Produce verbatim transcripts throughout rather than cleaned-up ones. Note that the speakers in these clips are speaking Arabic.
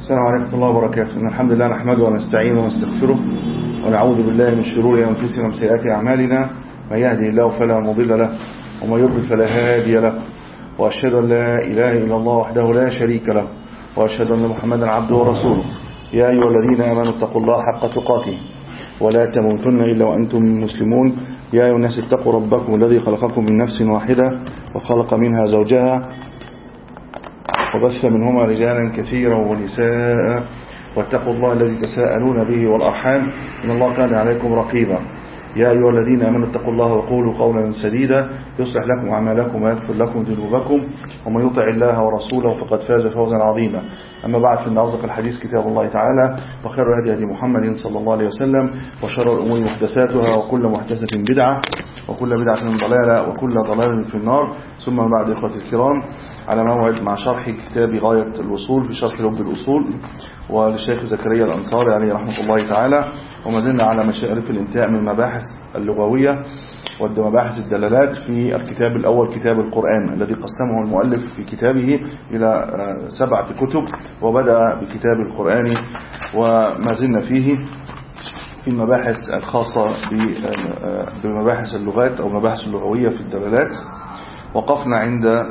السلام عليكم ورحمة الله وبركاته. إن الحمد لله نحمده ونستعينه ونستغفره ونعوذ بالله من شرور أنفسنا ومن سيئات أعمالنا. من يهده الله فلا مضل له ومن يضلل فلا هادي له، وأشهد أن لا إله إلا الله وحده لا شريك له، وأشهد أن محمدا عبده ورسوله. يا أيها الذين آمنوا اتقوا الله حق تقاته ولا تموتن إلا وأنتم مسلمون. يا أيها الناس اتقوا ربكم الذي خلقكم من نفس واحدة وخلق منها زوجها وبث منهما رجالا كثيرا ونساء، واتقوا الله الذي تساءلون به والأرحام إن الله كان عليكم رقيبا. يا أيها الذين آمنوا اتقوا الله وقولوا قولا سديدا يصلح لكم أعمالكم ويغفر لكم ذنوبكم، ومن يطع الله ورسوله فقد فاز فوزا عظيما. أما بعد، فإن أصدق الحديث كتاب الله تعالى، وخير الهدي هدي محمد صلى الله عليه وسلم، وشر الأمور محدثاتها، وكل محدثة بدعة، وكل بدعة ضلالة، وكل ضلالة في النار. ثم بعد، إخوتي الكرام، على موعد مع شرح كتاب غاية الوصول في شرح لب الأصول وللشيخ زكريا الأنصاري عليه رحمة الله تعالى. وما زلنا على مشارف الانتهاء من المباحث اللغوية ومباحث الدلالات في الكتاب الأول، كتاب القرآن، الذي قسمه المؤلف في كتابه إلى سبعة كتب، وبدأ بكتاب القرآن وما زلنا فيه في المباحث الخاصة بمباحث اللغات أو مباحث اللغوية في الدلالات. وقفنا عند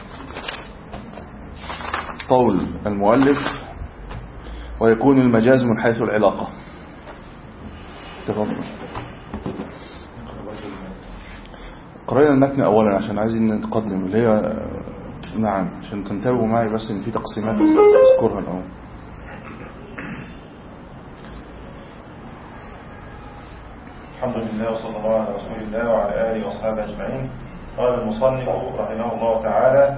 قول المؤلف: ويكون المجاز من حيث العلاقة. تفضل. قرأنا المتن أولا عشان عايزين نتقدم، اللي هي نعم عشان تنتبهوا معي بس إن في تقسيمات أذكرها الأول. الحمد لله وصلى الله على رسول الله وعلى آله وأصحابه أجمعين. قال المصنف رحمه الله تعالى: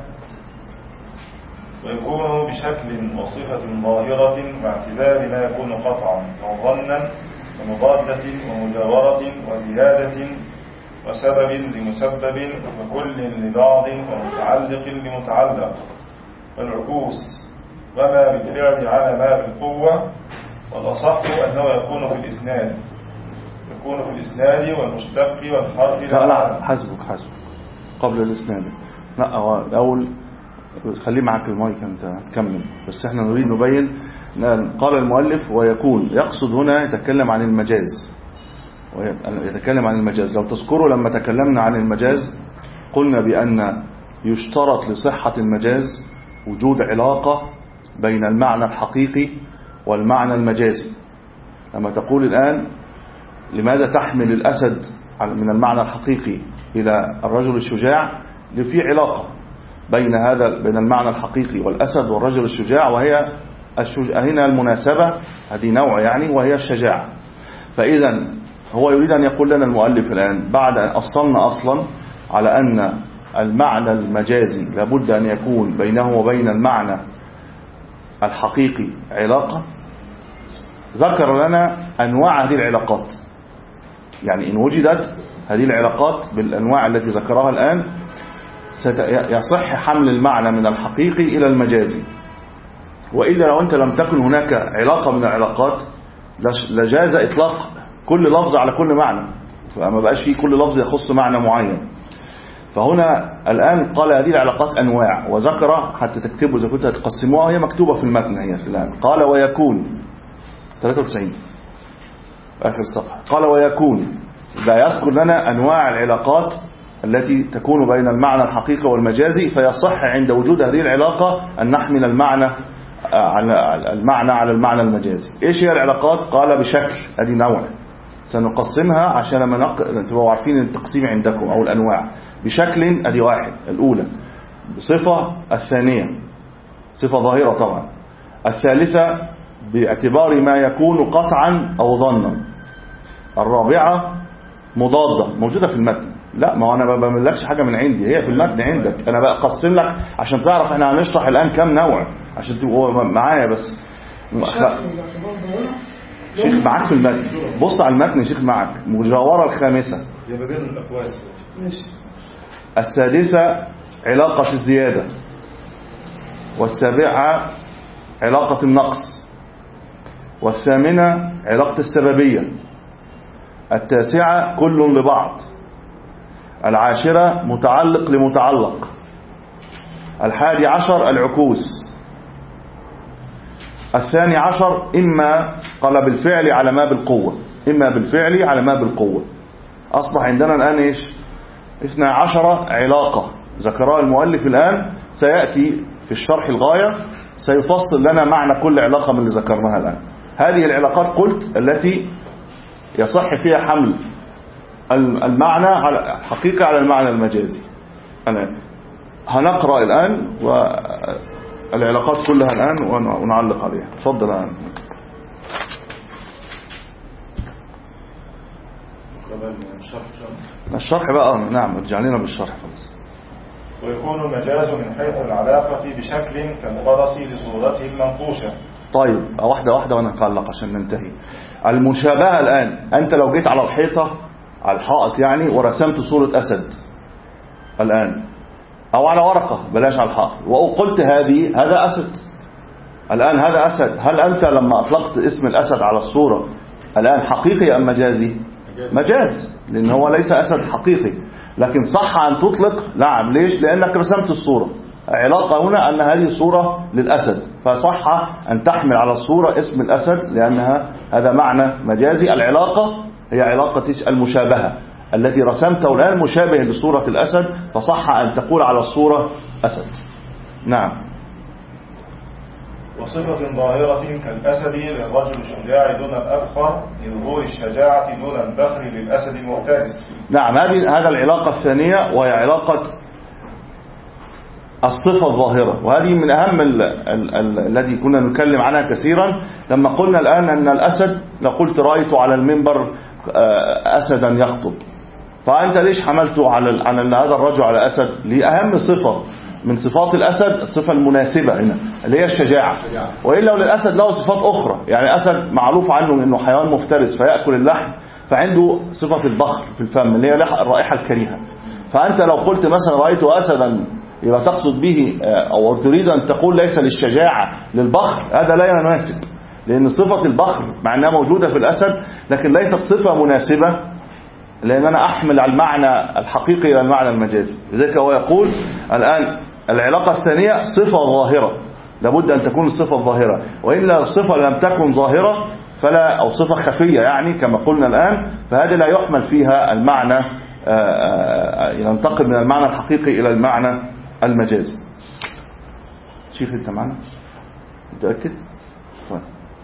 ويكون بشكل وصفة ظاهرة باعتبار ما يكون قطعا أو ظنا ومضادة ومجاورة وزيادة وسبب لمسبب وكل لبعض ومتعلق لمتعلق والعكوس وما بالفعل على ما بالقوة. والأصح أنه يكون في الإسناد يكون في الإسناد والمشتق والحرف. لا حسبك حسبك قبل الإسناد. لا أول خليه معك المايك أنت تكمل، بس احنا نريد نبين. قال المؤلف: ويكون، يقصد هنا يتكلم عن المجاز، ويتكلم عن المجاز. لو تذكروا لما تكلمنا عن المجاز قلنا بأن يشترط لصحة المجاز وجود علاقة بين المعنى الحقيقي والمعنى المجازي. لما تقول الآن لماذا تحمل الأسد من المعنى الحقيقي إلى الرجل الشجاع، لفي علاقة بين هذا بين المعنى الحقيقي والأسد والرجل الشجاع، وهي الشجاع هنا المناسبة، هذه نوع يعني، وهي الشجاعة. فإذا هو يريد أن يقول لنا المؤلف الآن بعد أن أصلنا أصلا على أن المعنى المجازي لابد أن يكون بينه وبين المعنى الحقيقي علاقة، ذكر لنا أنواع هذه العلاقات. يعني إن وجدت هذه العلاقات بالأنواع التي ذكرها الآن يصح حمل المعنى من الحقيقي إلى المجازي. وإلا لو أنت لم تكن هناك علاقة من العلاقات لجاز إطلاق كل لفظ على كل معنى، فما بقاش فيه كل لفظ يخص معنى معين. فهنا الآن قال هذه العلاقات أنواع، وذكر حتى تكتبوا إذا كنت هتقسموها، هي مكتوبة في المتن هي في الآن. قال: ويكون ثلاثة وتسعين آخر صفحة. قال: ويكون، لا يذكر لنا أنواع العلاقات التي تكون بين المعنى الحقيقي والمجازي، فيصح عند وجود هذه العلاقة أن نحمل المعنى على المعنى على المعنى المجازي. إيش هي العلاقات؟ قال: بشكل، هذه نوع سنقسمها عشان لما نق... تبقوا عارفين التقسيم عندكم أو الأنواع. بشكل هذه واحد الأولى، بصفة الثانية صفة ظاهرة طبعا، الثالثة باعتبار ما يكون قطعا أو ظنا، الرابعة مضادة موجودة في المتن. لا، ما أنا ما بعملكش حاجة من عندي، هي في المتن عندك، أنا بقى أقسم لك عشان تعرف إحنا هنشرح الآن كم نوع عشان تبقوا معايا. بس شيخ معاك في المتن، بص على المتن شيخ معاك. مجاورة الخامسة، السادسة علاقة الزيادة، والسابعة علاقة النقص، والثامنة علاقة السببية، التاسعة كل لبعض، العاشرة متعلق لمتعلق، الحادي عشر العكوس، الثاني عشر إما قال بالفعل على ما بالقوة، إما بالفعل على ما بالقوة. أصبح عندنا الآن إيش؟ اثنا عشر علاقة ذكرها المؤلف الآن، سيأتي في الشرح الغاية سيفصل لنا معنى كل علاقة من اللي ذكرناها الآن. هذه العلاقات قلت التي يصح فيها حمل المعنى على الحقيقة على المعنى المجازي. الآن هنقرأ الآن والعلاقات كلها الآن ونعلق عليها. تفضل الآن. الشرح بقى، نعم ارجع لنا بالشرح خلاص. ويكون المجاز من حيث العلاقة بشكل كالقرص لصورته المنقوشة. طيب واحدة واحدة ونعلق عشان ننتهي. المشابهة الآن، أنت لو جيت على الحيطة على الحائط يعني ورسمت صورة أسد الآن، أو على ورقة بلاش على الحائط، وقلت هذه هذا أسد الآن، هذا أسد، هل أنت لما أطلقت اسم الأسد على الصورة الآن حقيقي أم مجازي؟ مجاز، لأن هو ليس أسد حقيقي، لكن صح أن تطلق. نعم، ليش؟ لأنك رسمت الصورة. علاقة هنا أن هذه صورة للأسد، فصح أن تحمل على الصورة اسم الأسد لأنها هذا معنى مجازي. العلاقة هي علاقة المشابهة التي رسمته الآن مشابه لصورة الأسد، فصح أن تقول على الصورة أسد. نعم. وصفة ظاهرة كالأسد للرجل الشجاع دون الأبخر لظهور الشجاعة دون البخر للأسد المعترس. نعم، هذه هذا العلاقة الثانية وهي علاقة الصفة الظاهرة، وهذه من أهم الذي كنا نتكلم عنها كثيرا لما قلنا الآن أن الأسد، لو قلت رأيت على المنبر أسدا يخطب، فأنت ليش حملته على على أن هذا الرجل على أسد؟ لأهم صفة من صفات الأسد الصفة المناسبة هنا اللي هي الشجاعة، وإلا للأسد له صفات أخرى. يعني أسد معروف عنه أنه حيوان مفترس فيأكل اللحم، فعنده صفة البخر في الفم اللي هي الرائحة الكريهة. فأنت لو قلت مثلا رأيت أسدا يبقى تقصد به أو تريد أن تقول ليس للشجاعة للبخر، هذا لا يناسب، لأن صفة البخر مع أنها موجودة في الأسد لكن ليست صفة مناسبة، لأن أنا أحمل على المعنى الحقيقي إلى المعنى المجازي. لذلك هو يقول الآن العلاقة الثانية صفة ظاهرة، لابد أن تكون الصفة الظاهرة، وإلا الصفة لم تكن ظاهرة فلا، أو صفة خفية يعني كما قلنا الآن، فهذا لا يحمل فيها المعنى، ينتقل من المعنى الحقيقي إلى المعنى المجازي. شيخ أنت معنا؟ متأكد؟ طيب.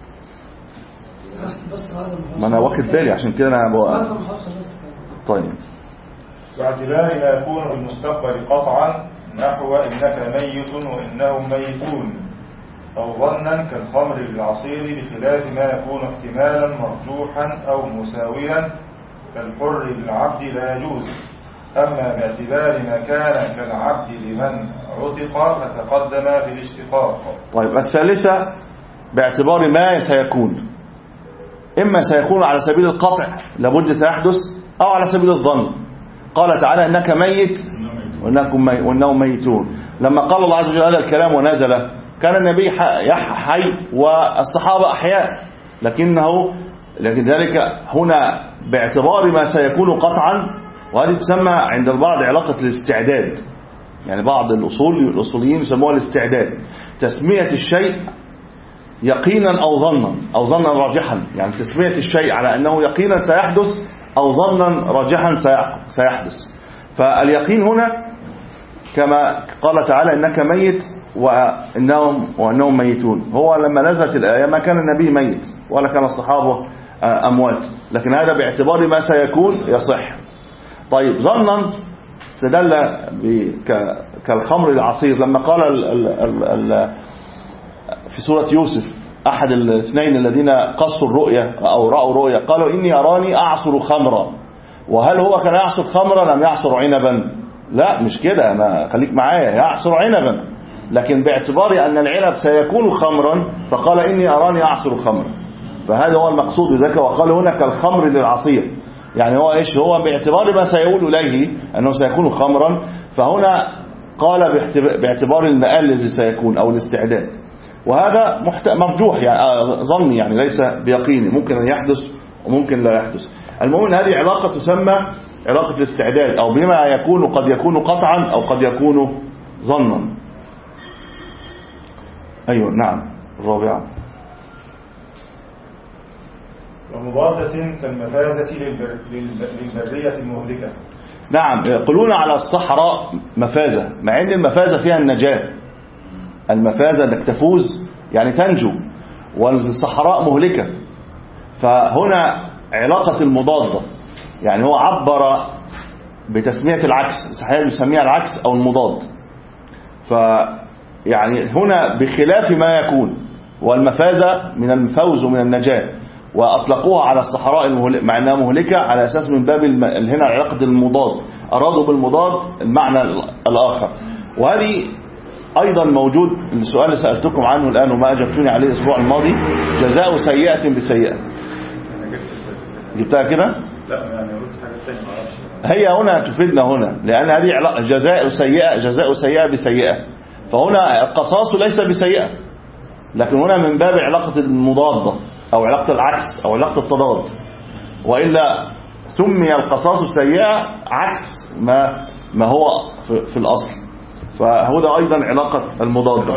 ما أنا واخد بالي عشان كده أنا بقى. طيب. باعتبار ما يكون بالمستقبل قطعا نحو إنك ميت وإنهم ميتون، أو ظنا كالخمر للعصير، بخلاف ما يكون احتمالا مرجوحا أو مساويا كالحر للعبد لا يجوز. أما باعتبار ما كان كالعبد لمن عتق فتقدم في الاشتقاق. طيب الثالثة باعتبار ما سيكون، إما سيكون على سبيل القطع لابد سيحدث، أو على سبيل الظن. قال تعالى إنك ميت وإنهم ميتون. لما قال الله عز وجل هذا الكلام ونزل كان النبي حي والصحابة أحياء، لكنه لكن ذلك هنا باعتبار ما سيكون قطعا، وهذه تسمى عند البعض علاقة الاستعداد. يعني بعض الأصول الأصوليين يسموها الاستعداد، تسمية الشيء يقينا أو ظنا أو ظنا راجحا، يعني تسمية الشيء على أنه يقينا سيحدث أو ظنا راجحا سيحدث. فاليقين هنا كما قال تعالى إنك ميت وإنهم, وإنهم ميتون، هو لما نزلت الآية ما كان النبي ميت ولا كان الصحابة أموات، لكن هذا باعتبار ما سيكون يصح. طيب ظنا استدل كالخمر العصير، لما قال ال ال ال في سورة يوسف أحد الاثنين الذين قصوا الرؤيا أو رأوا رؤيا قالوا إني أراني أعصر خمرا، وهل هو كان يعصر خمرا أم يعصر عنبا؟ لا مش كده، أنا خليك معايا، يعصر عنبا، لكن باعتبار أن العنب سيكون خمرا فقال إني أراني أعصر خمرا، فهذا هو المقصود بذلك. وقال هنا كالخمر للعصير، يعني هو إيش؟ هو باعتبار ما سيقول إليه أنه سيكون خمرا، فهنا قال باعتبار المآل الذي سيكون أو الاستعداد، وهذا مرجوح يعني ظني، يعني ليس بيقيني، ممكن أن يحدث وممكن لا يحدث. المهم أن هذه علاقة تسمى علاقة الاستعداد، أو بما يكون قد يكون قطعا أو قد يكون ظنا. أيوة نعم. الرابعة ومضادة كالمفازة للبر... للبرية المهلكة. نعم، يقولون على الصحراء مفازة، مع ان المفازة فيها النجاة. المفازة انك تفوز يعني تنجو، والصحراء مهلكة. فهنا علاقة المضادة، يعني هو عبر بتسمية العكس، صحيح بيسميها العكس او المضاد. فيعني هنا بخلاف ما يكون، والمفازة من الفوز ومن النجاة، وأطلقوها على الصحراء المهلكة مع أنها مهلكة على أساس من باب الم... هنا علاقة المضاد، أرادوا بالمضاد المعنى الآخر. وهذه أيضا موجود السؤال اللي سألتكم عنه الآن وما أجبتوني عليه الأسبوع الماضي، جزاء سيئة بسيئة. جبتها كده؟ لا يعني قلت حاجة ثانية ما اعرفش. هي هنا تفيدنا هنا، لأن هذه علاقة جزاء سيئة، جزاء سيئة بسيئة. فهنا القصاص ليس بسيئة، لكن هنا من باب علاقة المضادة أو علاقة العكس أو علاقة التضاد. وإلا سمي القصاص سيئة عكس ما ما هو في, في الأصل. فهذا أيضا علاقة المضادة.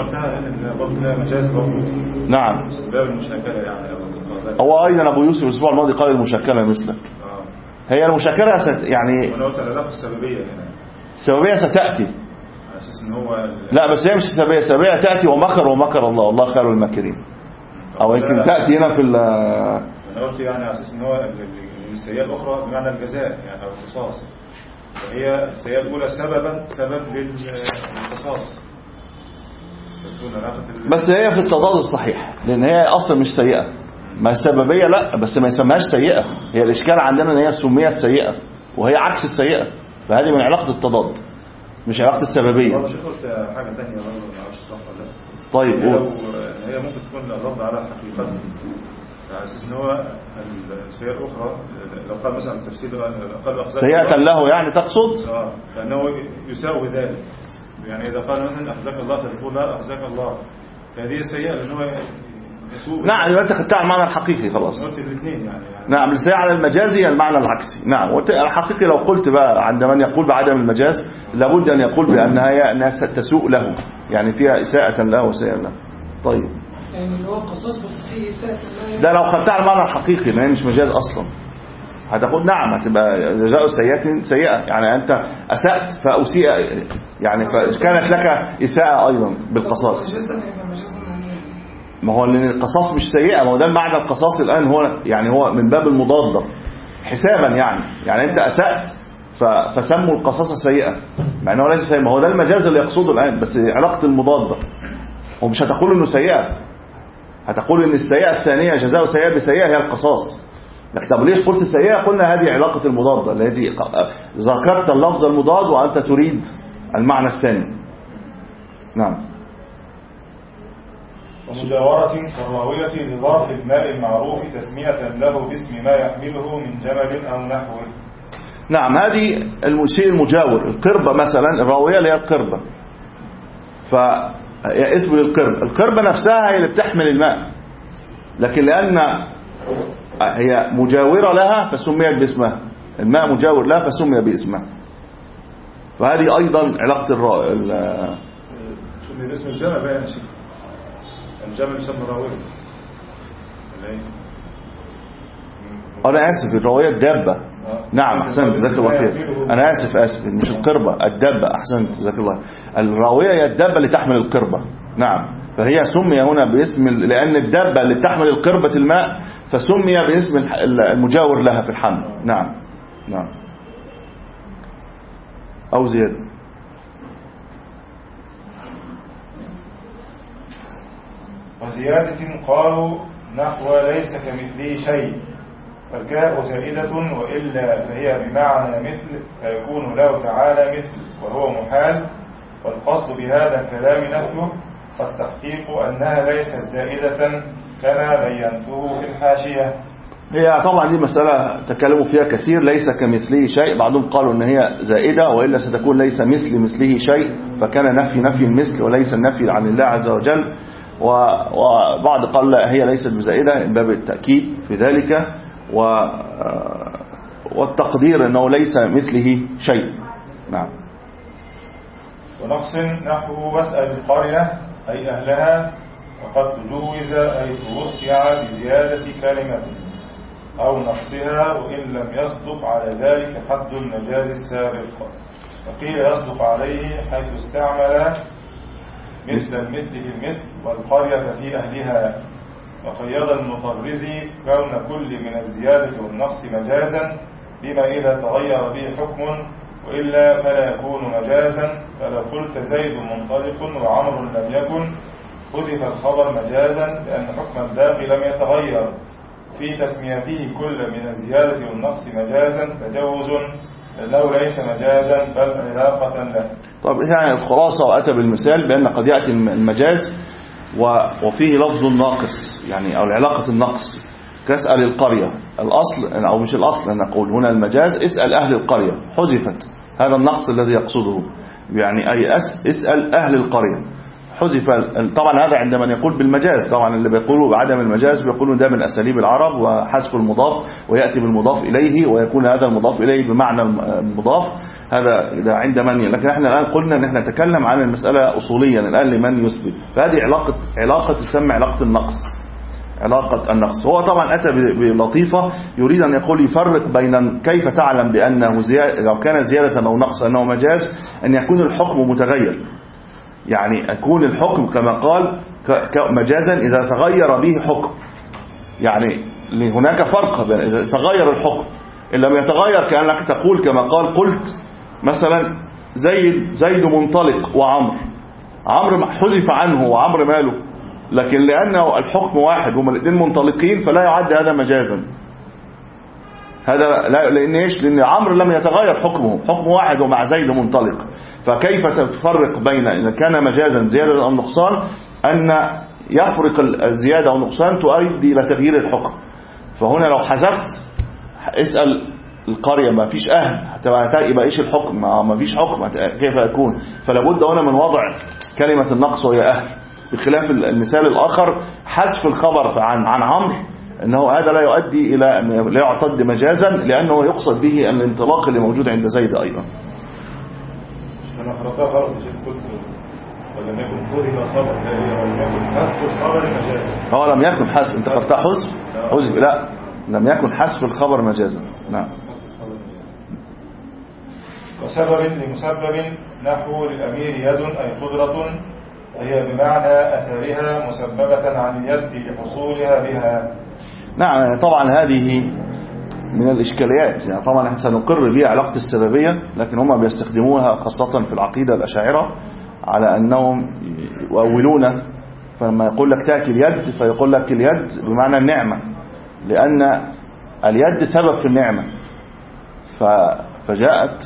نعم. باب المشاكلة يعني. هو أيضا أبو يوسف الأسبوع الماضي قال المشاكلة مثلك. هي المشاكلة ست يعني. وأنا قلت العلاقة السببية هنا. السببية ستأتي. أساس إن هو. لا بس هي مش السببية، السببية تأتي ومكر ومكر الله، الله خير الماكرين. أو يمكن تأتي هنا في ال. أنا قلت يعني أساس إن هو السيئة الأخرى بمعنى الجزاء يعني أو القصاص. وهي السيئة الأولى سببا سبب للقصاص. بس هي في التضاد الصحيح، لأن هي أصلا مش سيئة. ما السببية لا، بس ما يسميهاش سيئة. هي الإشكال عندنا إن هي سميت سيئة وهي عكس السيئة، فهذه من علاقة التضاد مش علاقة السببية. مش قلت حاجة ثانية برضه ما اعرفش صح ولا لا. طيب لو هي ممكن تكون الرد على حقيقتها على اساس ان هو السيئة الأخرى لو قال مثلا التفسير قال سيئة له يعني تقصد اه فانه يساوي ذلك. يعني اذا قال مثلا اخزاك الله فتقول لا اخزاك الله، فهذه سيئة لانه يسوء. نعم يبقى انت خدتها على المعنى الحقيقي خلاص. قلت الاثنين يعني, يعني نعم السيئة على المجازي المعنى العكسي. نعم الحقيقي لو قلت بقى عند من يقول بعدم المجاز لابد ان يقول بانها انها ستسوء له، يعني فيها اساءة له وسيئة له. طيب يعني اللي هو القصاص بس فيه إساءة له. ده لو خدتها على المعنى الحقيقي ما هي مش مجاز اصلا، هتقول نعم هتبقى جزاء سيئة سيئة، يعني انت اسأت فاسيء، يعني فكانت لك اساءة ايضا بالقصاص. ما هو لان القصاص مش سيئة، ما هو ده المعنى القصاص الان هو يعني هو من باب المضادة حسابا، يعني يعني انت اسأت فسموا القصاص سيئة مع انه ليس سيئة. ما هو ده المجاز اللي يقصده الان، بس علاقة المضادة. ومش هتقول انه سيئة، هتقول ان السيئة الثانية جزاء سيئة بسيئة هي القصاص. لكن طب ليش قلت سيئة؟ قلنا هذه علاقة المضادة التي ذكرت اللفظ المضاد وأنت تريد المعنى الثاني. نعم. ومجاورة كالراوية لظرف الماء المعروف تسمية له باسم ما يحمله من جمل أو نحوه. نعم هذه الشيء المجاور. القربة مثلا، الراوية اللي هي القربة، فهي اسم للقربة. القربة نفسها هي اللي بتحمل الماء، لكن لأن هي مجاورة لها فسميت باسمها، الماء مجاور لها فسمي باسمها. فهذه أيضا علاقة الراوي. سمي باسم الجمل بقى يا شيخ، الجمل يسمى راوية. أنا آسف، الراوية الدابة. نعم أحسنت جزاك الله خير. أنا آسف آسف مش القربة، الدابة. أحسنت جزاك الله. الراوية هي الدابة اللي تحمل القربة. نعم فهي سمي هنا باسم، لأن الدابة اللي بتحمل القربة الماء فسمي باسم المجاور لها في الحمل. نعم نعم. أو زيادة. وزيادة قالوا نحو ليس كمثله شيء، فالكاء زائدة وإلا فهي بمعنى مثل، فيكون له تعالى مثل وهو محال. والقصد بهذا الكلام نفيه، فالتحقيق أنها ليست زائدة كما بينته في الحاشية. هي طبعا دي مسألة تكلموا فيها كثير. ليس كمثله شيء، بعضهم قالوا ان هي زائدة، وإلا ستكون ليس مثل مثله شيء، فكان نفي نفي المثل وليس النفي عن الله عز وجل. وبعض قال لا هي ليست بزائدة من باب التأكيد في ذلك، والتقدير انه ليس مثله شيء. نعم. ونقص نحو واسأل القرية أي أهلها، وقد تجوز أي توسع بزيادة كلمة. أو نقصها وإن لم يصدق على ذلك حد المجاز السابق. وقيل يصدق عليه حيث استعمل مثل المثل في المثل والقرية في أهلها. وقيد المطرزي كون كل من الزيادة والنقص مجازا بما إذا تغير به حكم وإلا فلا يكون مجازا. فلو قلت زيد منطلق وعمر لم يكن حذف الخبر مجازا لأن حكم الباقي لم يتغير. في تسميته كل من الزيادة والنقص مجازا تجوز لأنه ليس مجازا بل علاقة له. طب يعني الخلاصة وأتى بالمثال بأن قد يأتي المجاز وفيه لفظ الناقص يعني أو علاقة النقص كاسأل القرية. الأصل أو مش الأصل أن نقول هنا المجاز اسأل أهل القرية حذفت هذا النقص الذي يقصده يعني أي اسأل أهل القرية حذف. طبعا هذا عندما يقول بالمجاز طبعا اللي بيقولوا بعدم المجاز بيقولوا ده من أساليب العرب وحذف المضاف ويأتي بالمضاف إليه ويكون هذا المضاف إليه بمعنى المضاف. هذا ده عند من لكن احنا الآن قلنا ان احنا نتكلم عن المسألة أصوليا الآن لمن يثبت. فهذه علاقة علاقة تسمى علاقة النقص علاقة النقص. هو طبعا أتى بلطيفة يريد أن يقول يفرق بين كيف تعلم بأنه زيادة لو كان زيادة أو نقص أنه مجاز أن يكون الحكم متغير يعني يكون الحكم كما قال مجازا إذا تغير به حكم يعني هناك فرق بين إذا تغير الحكم إن لم يتغير كأنك تقول كما قال قلت مثلا زيد زيد منطلق وعمر عمرو حذف عنه وعمرو ماله لكن لأنه الحكم واحد هما الاثنين منطلقين فلا يعد هذا مجازا. هذا لا لأن إيش لأن عمرو لم يتغير حكمه حكم واحد ومع زيد منطلق. فكيف تفرق بين إذا كان مجازا زيادة أو نقصان أن يفرق الزيادة أو النقصان تؤدي إلى تغيير الحكم. فهنا لو حذفت اسأل القرية ما فيش أهل حتى يبقى إيش الحكم ما فيش حكم كيف يكون. فلا بد هنا من وضع كلمة النقص وهي أهل بخلاف المثال الآخر حذف الخبر عن عن عمرو أنه هذا لا يؤدي إلى لا يعتد مجازا لأنه يقصد به الانطلاق اللي موجود عند زيد أيضا. أنا خرطها غلط قلت ولم يكن فرق خبر ولم يكن حذف الخبر مجازا. هو لم يكن حذف انت خرطها حذف حذف لا لم يكن حذف الخبر مجازا. نعم. وسبب لمسبب نحو للأمير يد أي قدرة وهي بمعنى أثرها مسببة عن اليد لحصولها بها. نعم طبعا هذه من الإشكاليات يعني طبعا احنا سنقر بها علاقة السببية لكن هم بيستخدموها خاصة في العقيدة الأشاعرة على أنهم يؤولون فلما يقول لك تأتي اليد فيقول لك اليد بمعنى النعمة لأن اليد سبب في النعمة فجاءت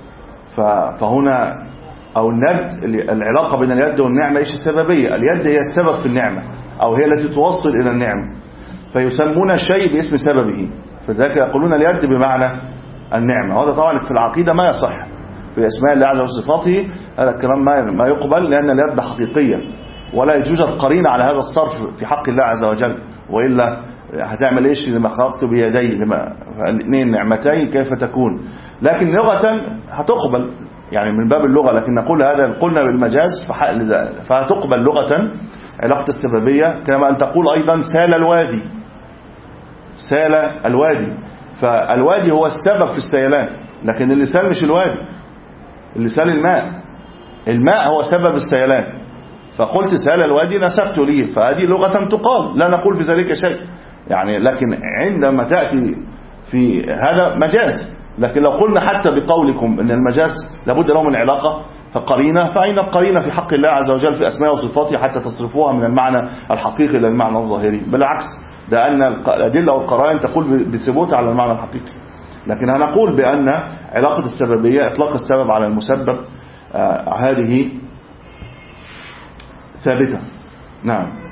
فهنا أو الند العلاقة بين اليد والنعمة إيش السببية. اليد هي السبب في النعمة أو هي التي توصل إلى النعمة فيسمون الشيء باسم سببه فذلك يقولون اليد بمعنى النعمة. وهذا طبعا في العقيدة ما يصح في أسماء الله عز وجل وصفاته هذا الكلام ما يقبل لأن اليد حقيقية ولا يوجد قرينة على هذا الصرف في حق الله عز وجل وإلا هتعمل إيش لما خلقت بيدي لما الاثنين نعمتين كيف تكون. لكن لغة هتقبل يعني من باب اللغة لكن نقول هذا قلنا بالمجاز فهتقبل لغة علاقة السببية كما أن تقول أيضا سال الوادي سال الوادي فالوادي هو السبب في السيلان لكن اللي سال مش الوادي اللي سال الماء الماء هو سبب السيلان فقلت سال الوادي نسبت ليه فهذه لغة تقال لا نقول في ذلك شيء يعني لكن عندما تأتي في هذا مجاز. لكن لو قلنا حتى بقولكم ان المجاز لابد له من علاقة فقرينة فأين القرينة في حق الله عز وجل في أسماء وصفاته حتى تصرفوها من المعنى الحقيقي إلى المعنى الظاهري بالعكس ده أن الأدلة والقرائن تقول بثبوت على المعنى الحقيقي. لكن هنقول بأن علاقة السببية إطلاق السبب على المسبب آه هذه ثابتة. نعم.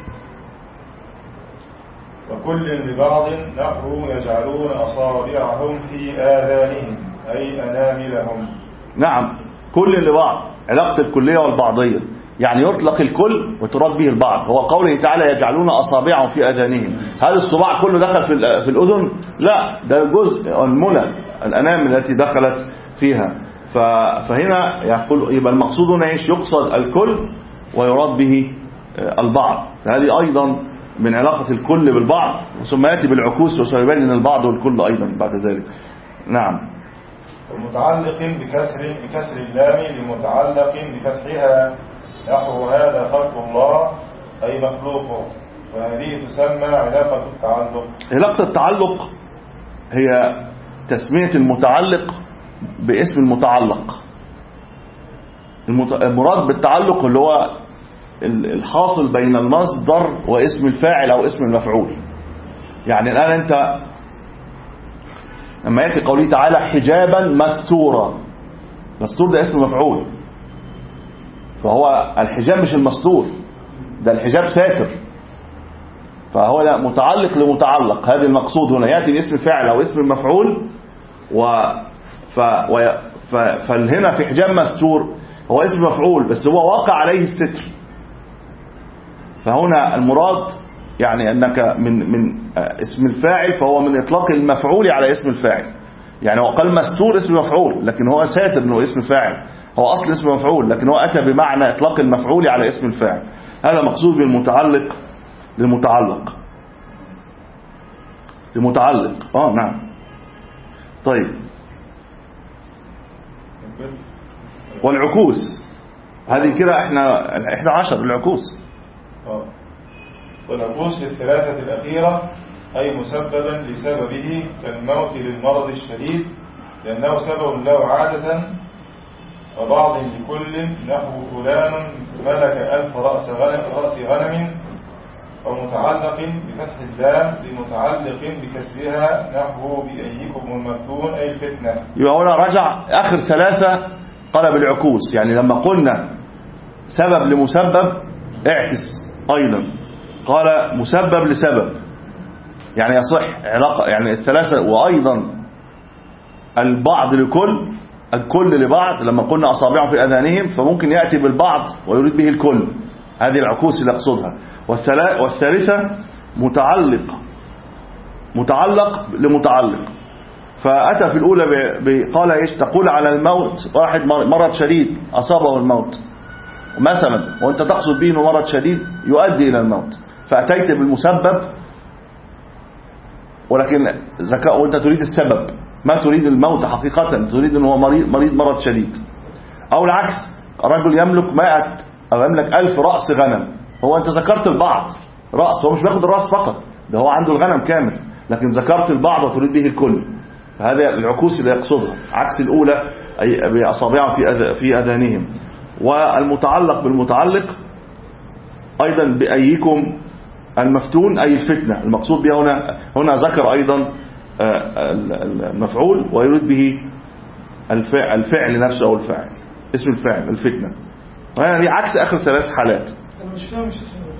وكل لبعض نحو يجعلون أصابعهم في آذانهم أي أناملهم. نعم كل لبعض علاقة الكلية والبعضية يعني يطلق الكل وتراد به البعض. هو قوله تعالى يجعلون أصابعهم في آذانهم هل الصباع كله دخل في في الأذن؟ لا ده الجزء المنى الأنامل التي دخلت فيها. فهنا يقول يبقى المقصود هنا ايش يقصد الكل ويراد به البعض. هذه أيضا من علاقة الكل بالبعض، ثم يأتي بالعكوس وسيبين البعض والكل أيضا بعد ذلك. نعم. ومتعلق بكسر بكسر اللام لمتعلق بفتحها، نحو هذا خلق الله أي مخلوقه، وهذه تسمى علاقة التعلق. علاقة التعلق هي تسمية المتعلق باسم المتعلق. المراد بالتعلق اللي هو الحاصل بين المصدر واسم الفاعل أو اسم المفعول. يعني الآن أنت لما يأتي قوله تعالى حجابا مستورا، مستور ده اسم مفعول، فهو الحجاب مش المستور، ده الحجاب ساتر، فهو لا متعلق لمتعلق. هذا المقصود هنا، يأتي باسم الفاعل أو اسم المفعول و ف... و... ف... فهنا في حجاب مستور هو اسم مفعول بس هو واقع عليه الستر. فهنا المراد يعني أنك من من اسم الفاعل فهو من إطلاق المفعول على اسم الفاعل. يعني هو قال مستور اسم مفعول لكن هو ساتر انه اسم فاعل، هو أصل اسم مفعول لكن هو أتى بمعنى إطلاق المفعول على اسم الفاعل. هذا مقصود بالمتعلق للمتعلق لمتعلق اه نعم. طيب والعكوس هذه كده احنا احنا عشر العكوس. اه والعكوس للثلاثة الأخيرة أي مسببا لسببه كالموت للمرض الشديد لأنه سبب له عادة، وبعض لكل نحو فلان ملك ألف رأس غنم, رأس غنم ومتعلق بفتح اللام لمتعلق بكسرها نحو بأيكم المفتون أي الفتنة. يبقى هنا رجع آخر ثلاثة قال بالعكوس، يعني لما قلنا سبب لمسبب اعكس أيضا قال مسبب لسبب، يعني يصح علاقة يعني الثلاثة. وأيضا البعض لكل، الكل لبعض، لما قلنا أصابعهم في أذانهم فممكن يأتي بالبعض ويريد به الكل، هذه العكوس اللي أقصدها. والثالثة متعلق متعلق لمتعلق، فأتى في الأولى قال إيش تقول على الموت واحد مرض شديد أصابه الموت مثلا، وأنت تقصد به أنه مرض شديد يؤدي إلى الموت، فأتيت بالمسبب ولكن ذكاء وأنت تريد السبب ما تريد الموت حقيقة، تريد أنه مريض, مريض مرض شديد. أو العكس، رجل يملك مائة أو يملك ألف رأس غنم، هو أنت ذكرت البعض رأس، هو مش بياخد الرأس فقط، ده هو عنده الغنم كامل لكن ذكرت البعض وتريد به الكل، فهذا العكوس اللي يقصدها عكس الأولى أي بأصابعهم في في أذانهم. والمتعلق بالمتعلق أيضا بأيكم المفتون أي الفتنة، المقصود بها هنا هنا ذكر أيضا المفعول ويريد به الفعل, الفعل نفسه أو الفاعل اسم الفاعل الفتنة. يعني عكس آخر ثلاث حالات. أنا مش فاهم مش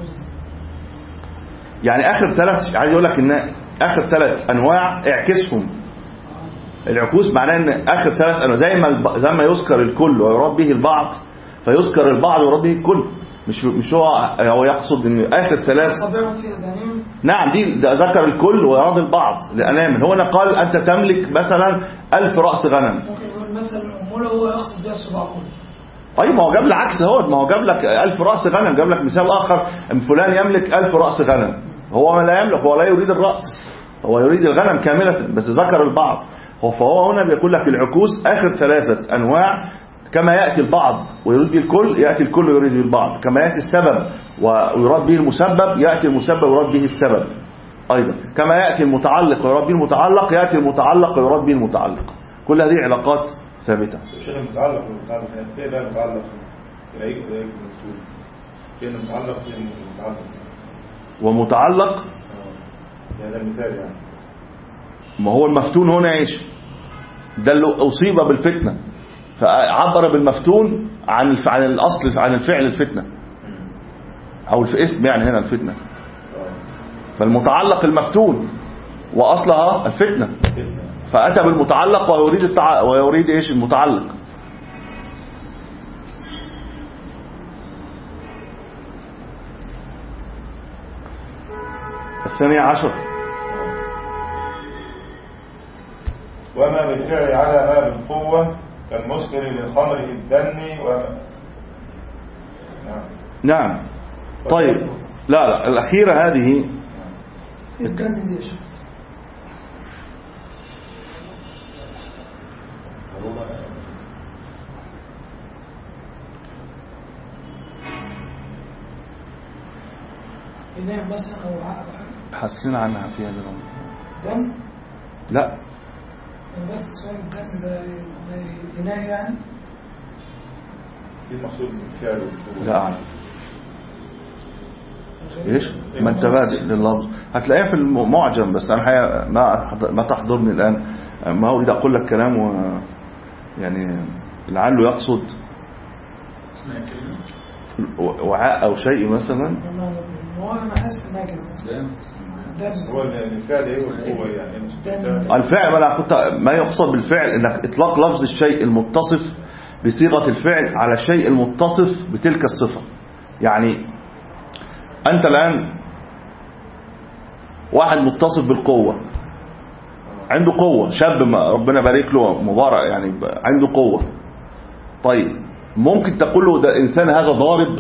يعني آخر ثلاث عايز يقول لك إن آخر ثلاث أنواع اعكسهم. العكوس معناه إن آخر ثلاث أنواع زي ما زي ما يذكر الكل ويراد به البعض فيذكر البعض ويراد به الكل، مش مش هو هو يقصد إن آخر ثلاث نعم دي ده ذكر الكل ويراد البعض لأنامل. هو قال أنت تملك مثلا ألف رأس غنم، ممكن يقول مثلا أموله هو يقصد بها السبع كله. أي ما هو جاب لك عكس، هو ما هو جاب لك ألف رأس غنم، جاب لك مثال آخر أن فلان يملك ألف رأس غنم، هو لا يملك، هو لا يريد الرأس، هو يريد الغنم كاملة بس ذكر البعض. هو فهو هنا بيقول لك العكوس آخر ثلاثة أنواع، كما يأتي البعض ويريد به الكل يأتي الكل ويريد به البعض، كما يأتي السبب ويراد به المسبب يأتي المسبب ويراد به السبب أيضا، كما يأتي المتعلق ويراد به المتعلق يأتي المتعلق ويراد به المتعلق. كل هذه علاقات ثابتة. شيء المتعلق والمتعلق يعني ده متعلق يلاقيك ده مسؤول كأنه متعلق بالمتعلق ومتعلق يعني ده مثال يعني. ما هو المفتون هنا ايش؟ ده اللي أصيب بالفتنة فعبر بالمفتون عن عن الأصل عن الفعل الفتنة أو الاسم يعني هنا الفتنة، فالمتعلق المفتون وأصلها الفتنة فأتى بالمتعلق ويريد التع... ويريد إيش المتعلق. الثانية عشر وما بالفعل على ما بالقوة كالمسكر للخمر في الدم وما. نعم. نعم طيب لا لا الأخيرة هذه الدم دي يا شيخ. إناء مثلا أو وعاء أو حاجة. حسنا عنها في هذا الأمر. دم؟ لا بس سؤال الدم ده ده إناء يعني؟ في المقصود بالفعل لا أعلم. إيش؟ ما أنت بادئ لللفظ هتلاقيها في المعجم، بس أنا حقيقة ما ما تحضرني الآن، ما أريد أقول لك كلام و يعني لعله يقصد وعاء أو شيء مثلا. هو أنا حاسس إنها كده. هو الفعل إيه والقوة يعني؟ الفعل ما كنت ما يقصد بالفعل إنك إطلاق لفظ الشيء المتصف بصيغة الفعل على الشيء المتصف بتلك الصفة. يعني أنت الآن واحد متصف بالقوة، عنده قوة، شاب ربنا بارك له مبارك يعني عنده قوة. طيب ممكن تقول له ده إنسان هذا ضارب؟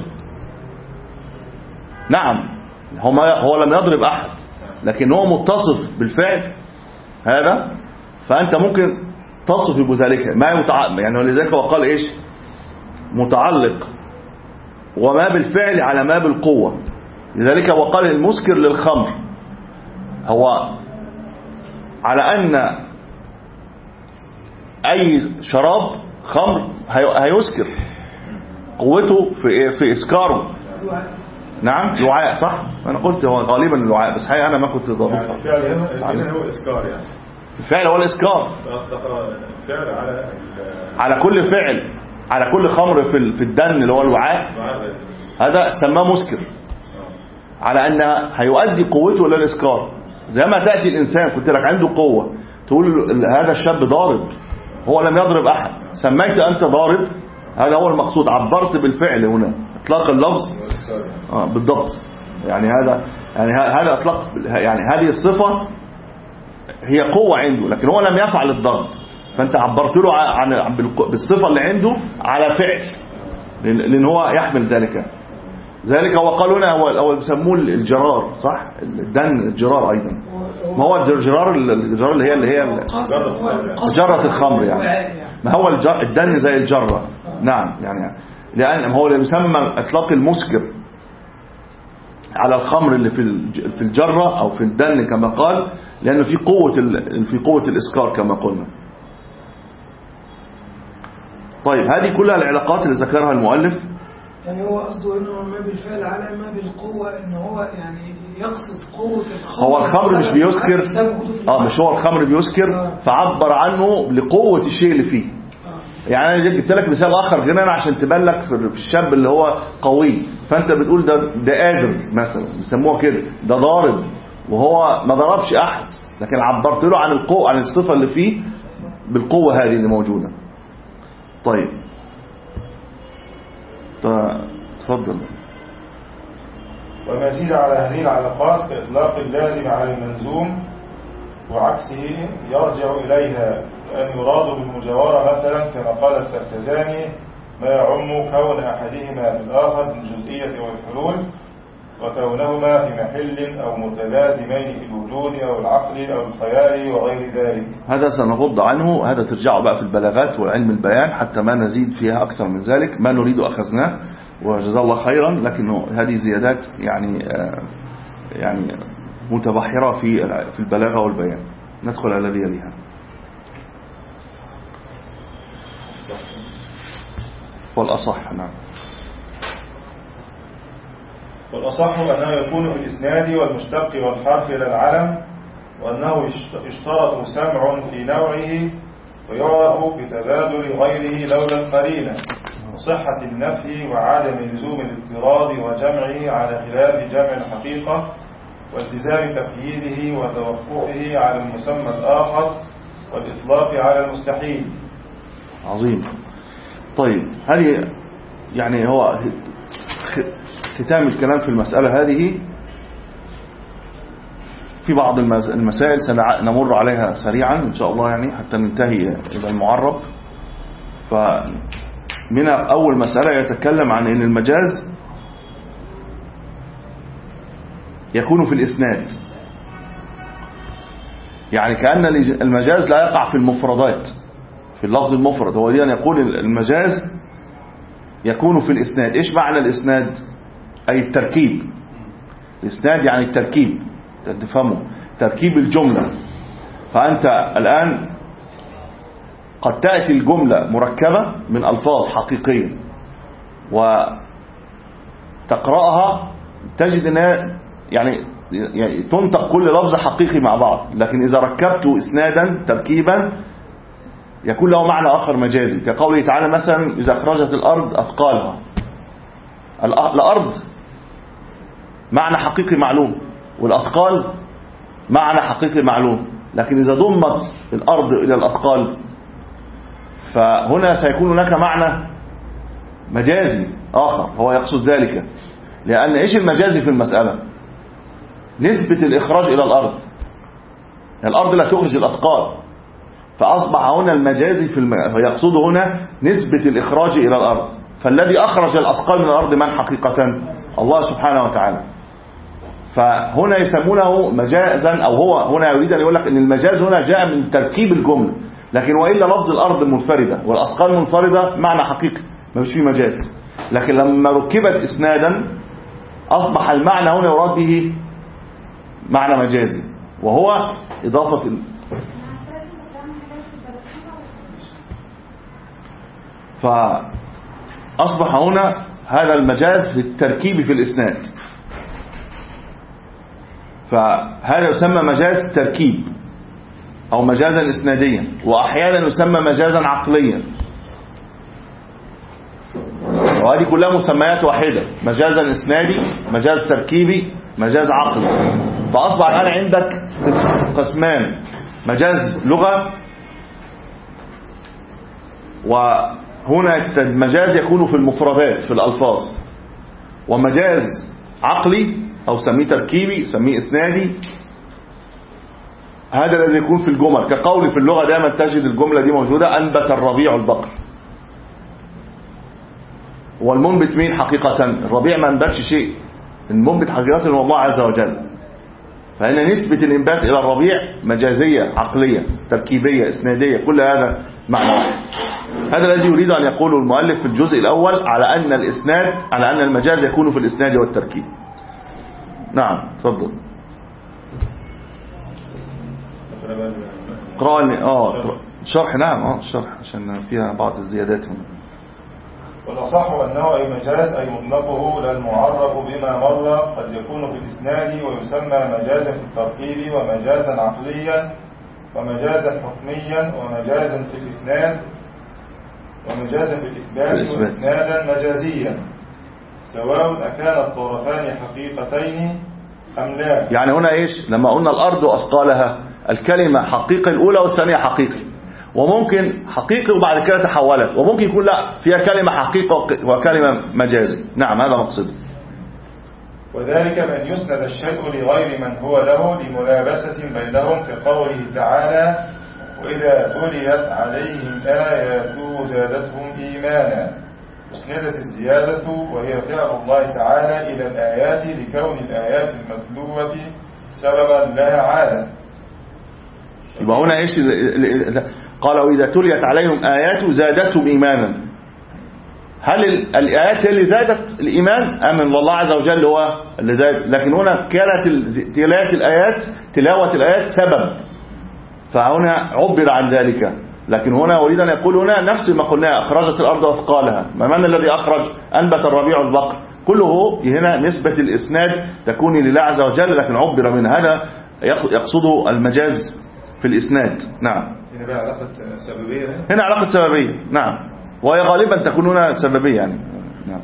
نعم، هو, ما هو لم يضرب أحد، لكن هو متصف بالفعل هذا، فأنت ممكن تصف بذلك ما يتعلق يعني. ولذلك هو قال إيش؟ متعلق وما بالفعل على ما بالقوة. لذلك وقال المسكر للخمر، هو على أن أي شراب خمر هيسكر، قوته في في إسكاره. نعم الوعاء صح، أنا قلت هو غالبا الوعاء، بس حقيقة أنا ما كنت ضابطها. الفعل هو إسكار يعني. الفعل هو الإسكار. الفعل على على كل فعل، على كل خمر في في الدن اللي هو الوعاء، هذا سماه مسكر، على أن هيؤدي قوته إلى الإسكار. زي ما تأتي الإنسان كنت لك عنده قوة تقول هذا الشاب ضارب، هو لم يضرب أحد، سميت أنت ضارب، هذا هو المقصود، عبرت بالفعل هنا إطلاق اللفظ. آه بالضبط، يعني هذا يعني هذا إطلاق يعني هذه الصفة هي قوة عنده، لكن هو لم يفعل الضرب، فأنت عبرت له عن بالصفة اللي عنده على فعل، لأن هو يحمل ذلك. ذلك هو قالوا لنا هو هو بيسموه الجرار صح، الدن الجرار أيضا. ما هو الجرار الجرار اللي هي اللي هي جرة الخمر يعني، ما هو الدن زي الجرة. نعم يعني لأن هو اللي يسمى إطلاق المسكر على الخمر اللي في في الجرة أو في الدن كما قال، لأنه في قوة في قوة الإسكار كما قلنا. طيب هذه كلها العلاقات اللي ذكرها المؤلف. يعني هو قصده انه ما بالفعل على ما بالقوة، ان هو يعني يقصد قوة الخمر. هو الخمر مش بيسكر، اه مش هو الخمر بيسكر، آه. فعبر عنه لقوة الشيء اللي فيه. آه. يعني انا جبت لك مثال اخر غير عشان تبان لك في الشاب اللي هو قوي، فانت بتقول ده ده قادر مثلا، بيسموها كده، ده ضارب، وهو ما ضربش احد، لكن عبرت له عن القوة، عن الصفة اللي فيه بالقوة هذه اللي موجودة. طيب تفضل. وما زيد على هذه العلاقات كإطلاق اللازم على الملزوم وعكسه يرجع إليها، وأن يراد بالمجاورة مثلا كما قال الترتزاني ما يعم كون أحدهما في الآخر من الجزئية والحلول، وكونهما في محل أو متلازمين في الوجود أو العقل أو الخيال وغير ذلك. هذا سنغض عنه، هذا ترجعوا بقى في البلاغات وعلم البيان حتى ما نزيد فيها أكثر من ذلك، ما نريد أخذناه وجزا الله خيرا، لكن هذه زيادات يعني يعني متبحرة في في البلاغة والبيان. ندخل على الذي يليها. والأصح نعم. والأصح أنه يكون في الإسناد والمشتق والحرف إلى العلم، وأنه يشترط سمع في نوعه ويعرف بتبادل غيره لولا القرينة، وصحة النفي وعدم لزوم الاضطراد وجمعه على خلاف جمع الحقيقة، والتزام تقييده وتوقفه على المسمى الآخر والإطلاق على المستحيل. عظيم. طيب هذه يعني هو ختام الكلام في المسألة هذه. في بعض المسائل سنمر عليها سريعا إن شاء الله يعني حتى ننتهي إلى المعرب. فمن أول مسألة يتكلم عن أن المجاز يكون في الإسناد. يعني كأن المجاز لا يقع في المفردات، في اللفظ المفرد. هو دي أن يقول المجاز يكون في الإسناد. إيش معنى الإسناد؟ أي التركيب. الإسناد يعني التركيب، تفهموا، تركيب الجملة. فأنت الآن قد تأتي الجملة مركبة من ألفاظ حقيقية وتقرأها تجد أنها يعني يعني تنطق كل لفظ حقيقي مع بعض، لكن إذا ركبته إسنادا تركيبا يكون له معنى آخر مجازي، كقوله تعالى مثلا إذا أخرجت الأرض أثقالها. الأرض معنى حقيقي معلوم، والأثقال معنى حقيقي معلوم، لكن إذا ضمت الأرض إلى الأثقال فهنا سيكون هناك معنى مجازي آخر هو يقصد ذلك. لأن إيش المجازي في المسألة؟ نسبة الإخراج إلى الأرض. الأرض لا تخرج الأثقال، فأصبح هنا المجازي في الم... يقصد هنا نسبة الإخراج إلى الأرض. فالذي أخرج الأثقال من الأرض من حقيقة؟ الله سبحانه وتعالى. فهنا يسمونه مجازا، أو هو هنا يريد أن يقول لك أن المجاز هنا جاء من تركيب الجملة، لكن وإلا لفظ الأرض منفردة والأثقال منفردة معنى حقيقي ما فيش فيه مجاز. لكن لما ركبت إسنادا أصبح المعنى هنا يراد به معنى مجازي، وهو إضافة ال... فأصبح هنا هذا المجاز في التركيب في الإسناد، فهذا يسمى مجاز تركيب أو مجازا إسناديا، وأحيانا يسمى مجازا عقليا، وهذه كلها مسميات واحدة: مجازا إسنادي، مجاز تركيبي، مجاز عقلي. فأصبح الآن عندك قسمان: مجاز لغة، وهنا المجاز يكون في المفردات في الألفاظ، ومجاز عقلي أو سميه تركيبي سميه إسنادي، هذا الذي يكون في الجمل. كقول في اللغة دائما تجد الجملة دي موجودة: أنبت الربيع البقر. والمنبت مين حقيقة؟ الربيع ما انبتش شيء، المنبت حقيقة هو الله عز وجل. فهنا نسبة الانبات إلى الربيع مجازية عقلية تركيبية إسنادية، كل هذا معنى واحد. هذا الذي يريد أن يقوله المؤلف في الجزء الأول، على أن الإسناد على أن المجاز يكون في الإسناد والتركيب. نعم تفضل. قرأني اه شرح. نعم اه الشرح عشان فيها بعض الزيادات هنا. والأصح أنه أي مجاز أي مطلقه لا المعرف بما مر قد يكون في الإسناد ويسمى مجازا في التركيب، ومجازا عقليا، ومجازا حكميا، ومجازا في الإسناد، ومجازا في الإثبات، وإسنادا مجازيا، سواء أكان الطرفان حقيقتين أم لا. يعني هنا إيش؟ لما قلنا الأرض وأثقالها، الكلمة حقيقة الأولى والثانية حقيقي، وممكن حقيقي وبعد كده تحولت، وممكن يكون لا فيها كلمة حقيقة وكلمة مجازي. نعم هذا مقصده. وذلك من يسند الشيء لغير من هو له لملابسة بينهم، كقوله تعالى: وإذا تليت عليهم آياته زادتهم إيمانا. أسندت الزيادة وهي فعل الله تعالى إلى الآيات لكون الآيات المتلوة سببا لها عادة. يبقى هنا ايش؟ قال وإذا تليت عليهم آياته زادتهم إيمانا. هل الآيات هي اللي زادت الإيمان أم من الله عز وجل هو اللي زاد؟ لكن هنا كانت تلاوة الآيات تلاوة الآيات سبب، فهنا عبر عن ذلك. لكن هنا أريد أن يقول هنا نفس ما قلنا: أخرجت الأرض أثقالها. من الذي أخرج؟ أنبت الربيع البقر. كله هنا نسبة الإسناد تكون لله عز وجل، لكن عبر من هذا يقصده المجاز في الإسناد. نعم هنا بقى علاقة سببية، هنا علاقة سببية. نعم، وهي غالبا تكون هنا سببية يعني. نعم.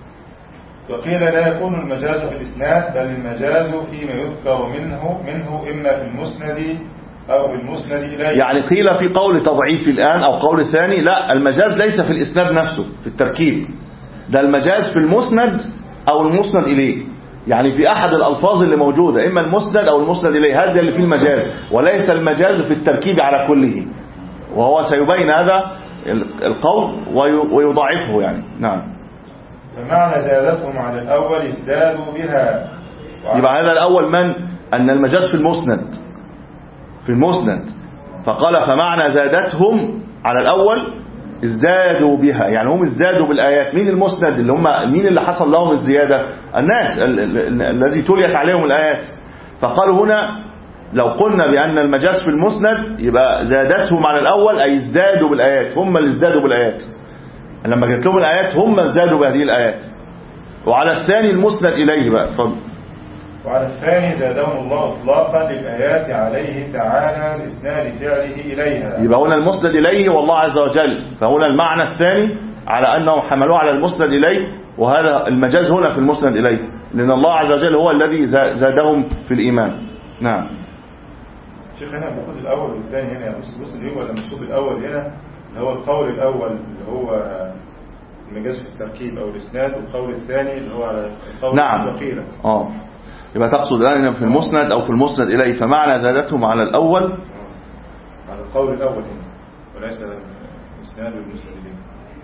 وقيل لا يكون المجاز في الإسناد، بل المجاز فيما يذكر منه منه إما في المسند أو في المسند إليه. يعني قيل في قول تضعيف الآن أو قول ثاني لا، المجاز ليس في الإسناد نفسه في التركيب، ده المجاز في المسند أو المسند إليه، يعني في أحد الألفاظ اللي موجودة إما المسند أو المسند إليه، هذا اللي فيه المجاز، وليس المجاز في التركيب على كله، وهو سيبين هذا القول ويضاعفه يعني. نعم. فمعنى زادتهم على الأول ازدادوا بها، يبقى هذا الأول من أن المجاز في المسند في المسند فقال فمعنى زادتهم على الأول ازدادوا بها، يعني هم ازدادوا بالآيات. مين المسند اللي هم مين اللي حصل لهم الزيادة؟ الناس الذي تليت عليهم الآيات. فقالوا هنا لو قلنا بأن المجاز في المسند يبقى زادتهم على الأول أي ازدادوا بالآيات، هم اللي ازدادوا بالآيات لما جت لهم الآيات هم ازدادوا بهذه الآيات. وعلى الثاني المسند إليه بقى فضل. وعلى الثاني زادهم الله إطلاقا للآيات عليه تعالى لإسناد فعله إليها. يبقى هنا المسند إليه والله عز وجل، فهنا المعنى الثاني على أنهم حملوه على المسند إليه، وهذا المجاز هنا في المسند إليه لأن الله عز وجل هو الذي زادهم في الإيمان. نعم شيخ هنا المفروض الأول والثاني هنا المسند إليه ولا المسند الأول هنا اللي هو القول الأول اللي هو المجاز في التركيب أو الإسناد، والقول الثاني اللي هو على القول نعم. الثقيلة. آه يبقى تقصد الآن في المسند أو في المسند إليه فمعنى زادتهم على الأول على القول الأول هنا وليس الإسناد والمسند إليه.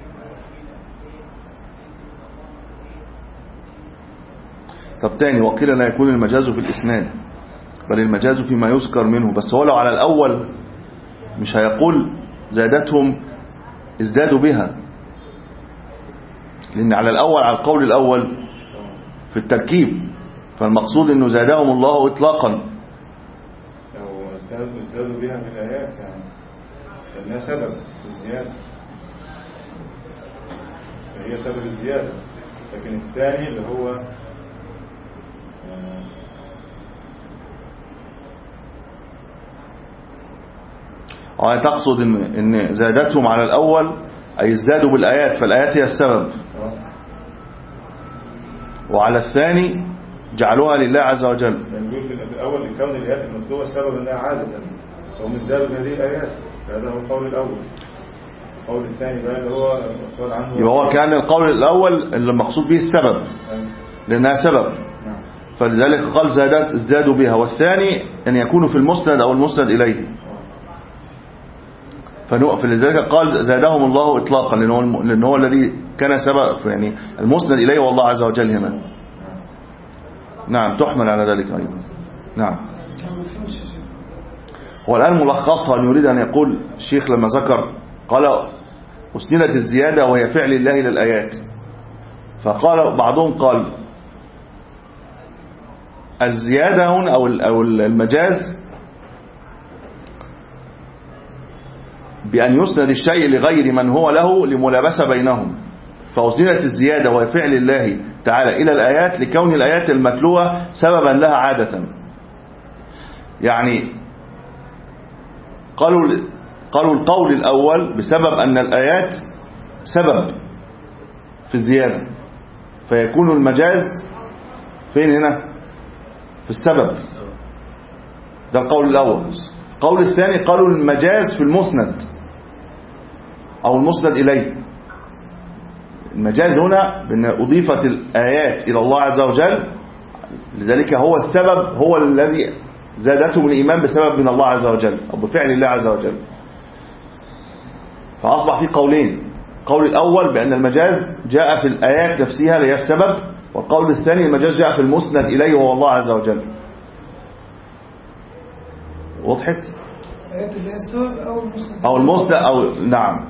طب تاني وقيل لا يكون المجاز في الإسناد بل المجاز فيما يذكر منه، بس هو لو على الأول مش هيقول زادتهم ازدادوا بها، لأن على الأول على القول الأول في التركيب، فالمقصود أنه زادهم الله إطلاقا. لو ازدادوا ازدادوا بها في الآيات يعني لأنها سبب الزيادة، فهي سبب الزيادة. لكن الثاني اللي هو اه تقصد إن, إن زادتهم على الأول أي ازدادوا بالآيات، فالآيات هي السبب، وعلى الثاني جعلوها لله عز وجل. نقول في الأول لكون الآيات المطلوبة سبب أنها عادة فهم ازدادوا بهذه الآيات، هذا هو القول الأول. القول الثاني بقى اللي هو القول عنه يبقى هو كان القول الأول اللي المقصود به السبب لأنها سبب، فلذلك قال زادت ازدادوا بها، والثاني أن يكونوا في المسند أو المسند إليه، فلذلك قال زادهم الله إطلاقا لأنه هو الذي كان سبب، يعني المسند إليه والله عز وجل هنا. نعم تحمل على ذلك أيضا. نعم والآن ملخصها أن يريد أن يقول الشيخ لما ذكر قال أسندت الزيادة وهي فعل الله للآيات، فقال بعضهم قال الزيادة هنا أو المجاز بأن يسند الشيء لغير من هو له لملابسة بينهم، فأسندت الزيادة وهي فعل الله تعالى إلى الآيات لكون الآيات المتلوة سببا لها عادة. يعني قالوا قالوا القول الأول بسبب أن الآيات سبب في الزيادة، فيكون المجاز فين هنا؟ في السبب، ده القول الأول. القول الثاني قالوا المجاز في المسند أو المسند إليه. المجاز هنا بأن أضيفت الآيات إلى الله عز وجل، لذلك هو السبب، هو الذي زادتهم الإيمان بسبب من الله عز وجل أو بفعل الله عز وجل. فأصبح في قولين، القول الأول بأن المجاز جاء في الآيات نفسها اللي هي السبب، والقول الثاني المجاز جاء في المسند إليه وهو الله عز وجل. وضحت؟ آيات اللي هي السبب أو المسند أو المسند أو نعم.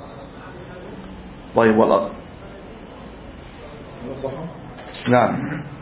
طيب والأرض نعم.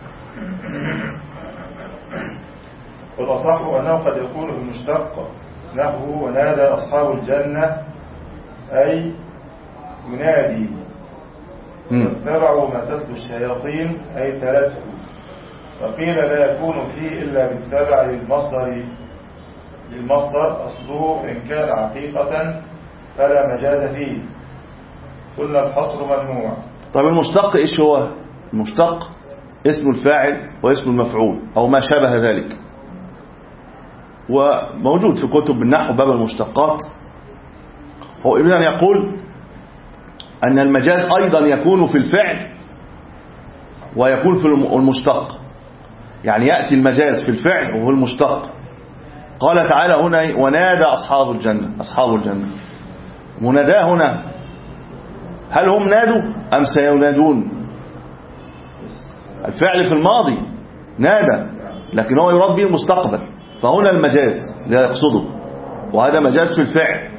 والأصح أنه قد يكون المشتق نحو ونادى أصحاب الجنة أي ينادي اتبعوا ما تتلو الشياطين أي تلته، وقيل لا يكون فيه إلا بالتبع للمصدر للمصدر أصله إن كان حقيقة فلا مجاز فيه، قلنا الحصر ممنوع. طيب المشتق إيش هو؟ المشتق اسم الفاعل واسم المفعول أو ما شابه ذلك، وموجود في كتب النحو باب المشتقات. هو ابن أن يقول أن المجاز أيضا يكون في الفعل ويكون في المشتق، يعني يأتي المجاز في الفعل وهو المشتق. قال تعالى هنا ونادى أصحاب الجنة، أصحاب الجنة مناداه هنا هل هم نادوا أم سينادون؟ الفعل في الماضي نادى، لكن هو يراد به المستقبل، فهنا المجاز لا يقصده، وهذا مجاز في الفعل.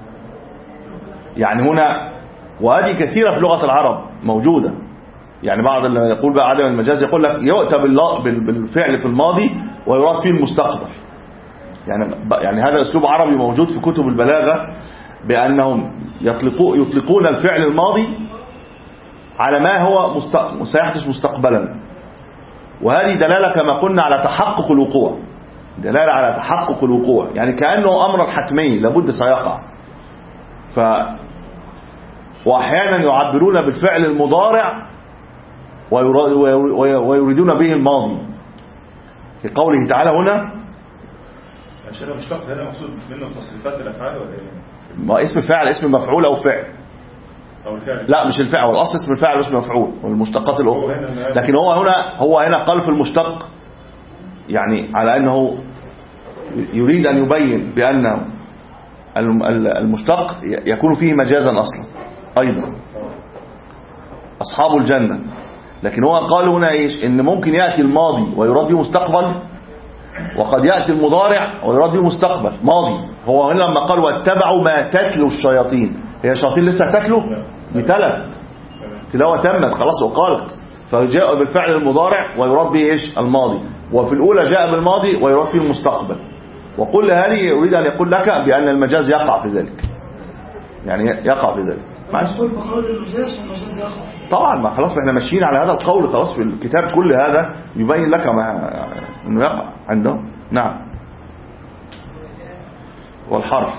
يعني هنا، وهذه كثيرة في لغة العرب موجودة. يعني بعض اللي يقول بقى عدم المجاز يقول لك يؤتى بالفعل في الماضي ويراد فيه المستقبل. يعني يعني هذا اسلوب عربي موجود في كتب البلاغة، بأنهم يطلقوا يطلقون الفعل الماضي على ما هو سيحدث مستقبلا، وهذه دلالة كما قلنا على تحقق الوقوع، دلالة على تحقق الوقوع، يعني كأنه أمر حتمي لابد سيقع. ف وأحيانا يعبرون بالفعل المضارع ويريدون به الماضي، في قوله تعالى هنا عشان مشتق هنا مقصود منه تصريفات الأفعال ولا ايه؟ ما اسم فاعل اسم مفعول أو فعل أو الفعل؟ لا مش الفعل، والأصل اسم الفاعل واسم مفعول والمشتقات الأخرى، لكن هو هنا هو هنا قال في المشتق، يعني على أنه يريد أن يبين بأن المشتق يكون فيه مجازا أصلا أيضا أصحاب الجنة. لكن هو قال هنا إيش؟ إن ممكن يأتي الماضي ويراد به مستقبل، وقد يأتي المضارع ويراد به مستقبل ماضي. هو هنا لما قال واتبعوا ما تتلو الشياطين، هي الشياطين لسه تتلو بتلت تلاوة تمت خلاص وقالت، فجاء بالفعل المضارع ويراد به إيش؟ الماضي، وفي الأولى جاء بالماضي ويراد فيه المستقبل. وكل هذه يريد أن يقول لك بأن المجاز يقع في ذلك، يعني يقع في ذلك. طبعا ما خلاص احنا ماشيين على هذا القول خلاص، في الكتاب كل هذا يبين لك ما انه يقع عنده. نعم. والحرف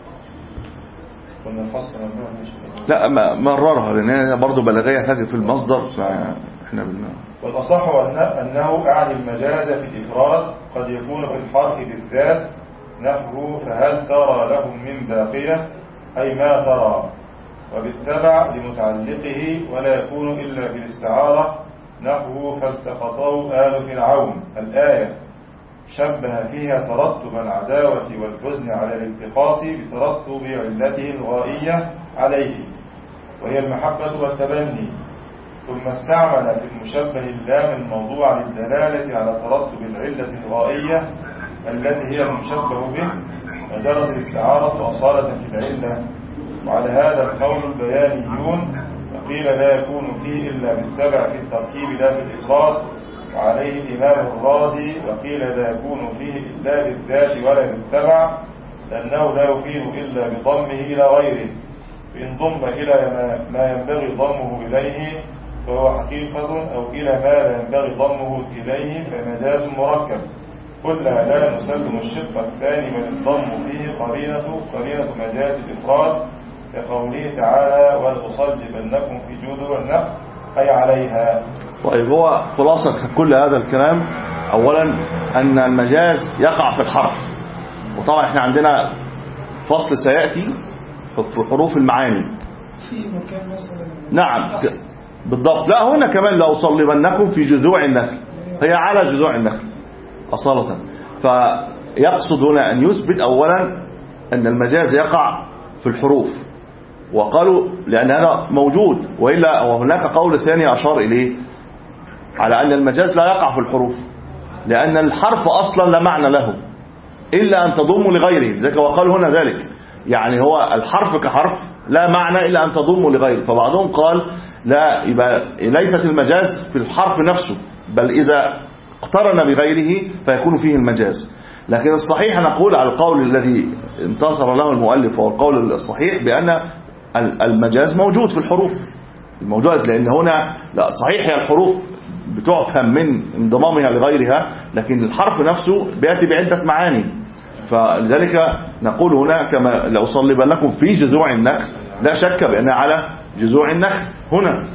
لا مررها لان برضه بلاغيه تجي في المصدر، فاحنا بن... والاصح انه اعني المجاز في الافراد، قد يكون في الحرف بالذات نحو فهل ترى لهم من باقيه اي ما ترى، وبالتبع لمتعلقه ولا يكون إلا بالاستعارة نحو فالتقطه آل فرعون الآية، شبه فيها ترتب العداوة والحزن على الالتقاط بترتب علته الغائية عليه وهي المحبة والتبني، ثم استعمل في المشبه اللام الموضوع للدلالة على ترتب العلة الغائية التي هي المشبه به، وجرت الاستعارة أصالة في العلة. وعلى هذا القول البيانيون، وقيل لا يكون فيه إلا بالتبع في التركيب لا في الإفراد، وعليه الإمام الرازي وقيل لا يكون فيه إلا بالذات ولا بالتبع، لأنه لا يفيد إلا بضمه إلى غيره، فإن ضم إلى ما ينبغي ضمه إليه فهو حقيقة، أو إلى ما لا ينبغي ضمه إليه فمجاز مركب. قلنا لا نسلم الشق الثاني بل الضم فيه قرينة قرينة مجاز الإفراد، كقوله تعالى ولأصلبنكم في جذوع النخل أي عليها. طيب هو خلاصة كل هذا الكلام أولا أن المجاز يقع في الحرف، وطبعا احنا عندنا فصل سيأتي في حروف المعاني في مكان مثلا. نعم بالضبط. لا هنا كمان لأصلبنكم في جذوع النخل، هي على جذوع النخل أصالة. فيقصد هنا أن يثبت أولا أن المجاز يقع في الحروف، وقالوا لأن هذا موجود، وإلا وهناك قول ثاني أشار إليه على أن المجاز لا يقع في الحروف، لأن الحرف أصلا لا معنى له إلا أن تضم لغيره، ذلك وقالوا هنا ذلك، يعني هو الحرف كحرف لا معنى إلا أن تضم لغيره. فبعضهم قال لا، يبقى ليست المجاز في الحرف نفسه، بل إذا اقترن بغيره فيكون فيه المجاز. لكن الصحيح نقول على القول الذي انتصر له المؤلف، هو القول الصحيح بأن المجاز موجود في الحروف الموجود، لأن هنا لا صحيح هي الحروف بتفهم من انضمامها لغيرها، لكن الحرف نفسه بيأتي بعدة معاني. فلذلك نقول هنا كما لأصلبنكم في جذوع النخل، لا شك بأنها على جذوع النخل هنا،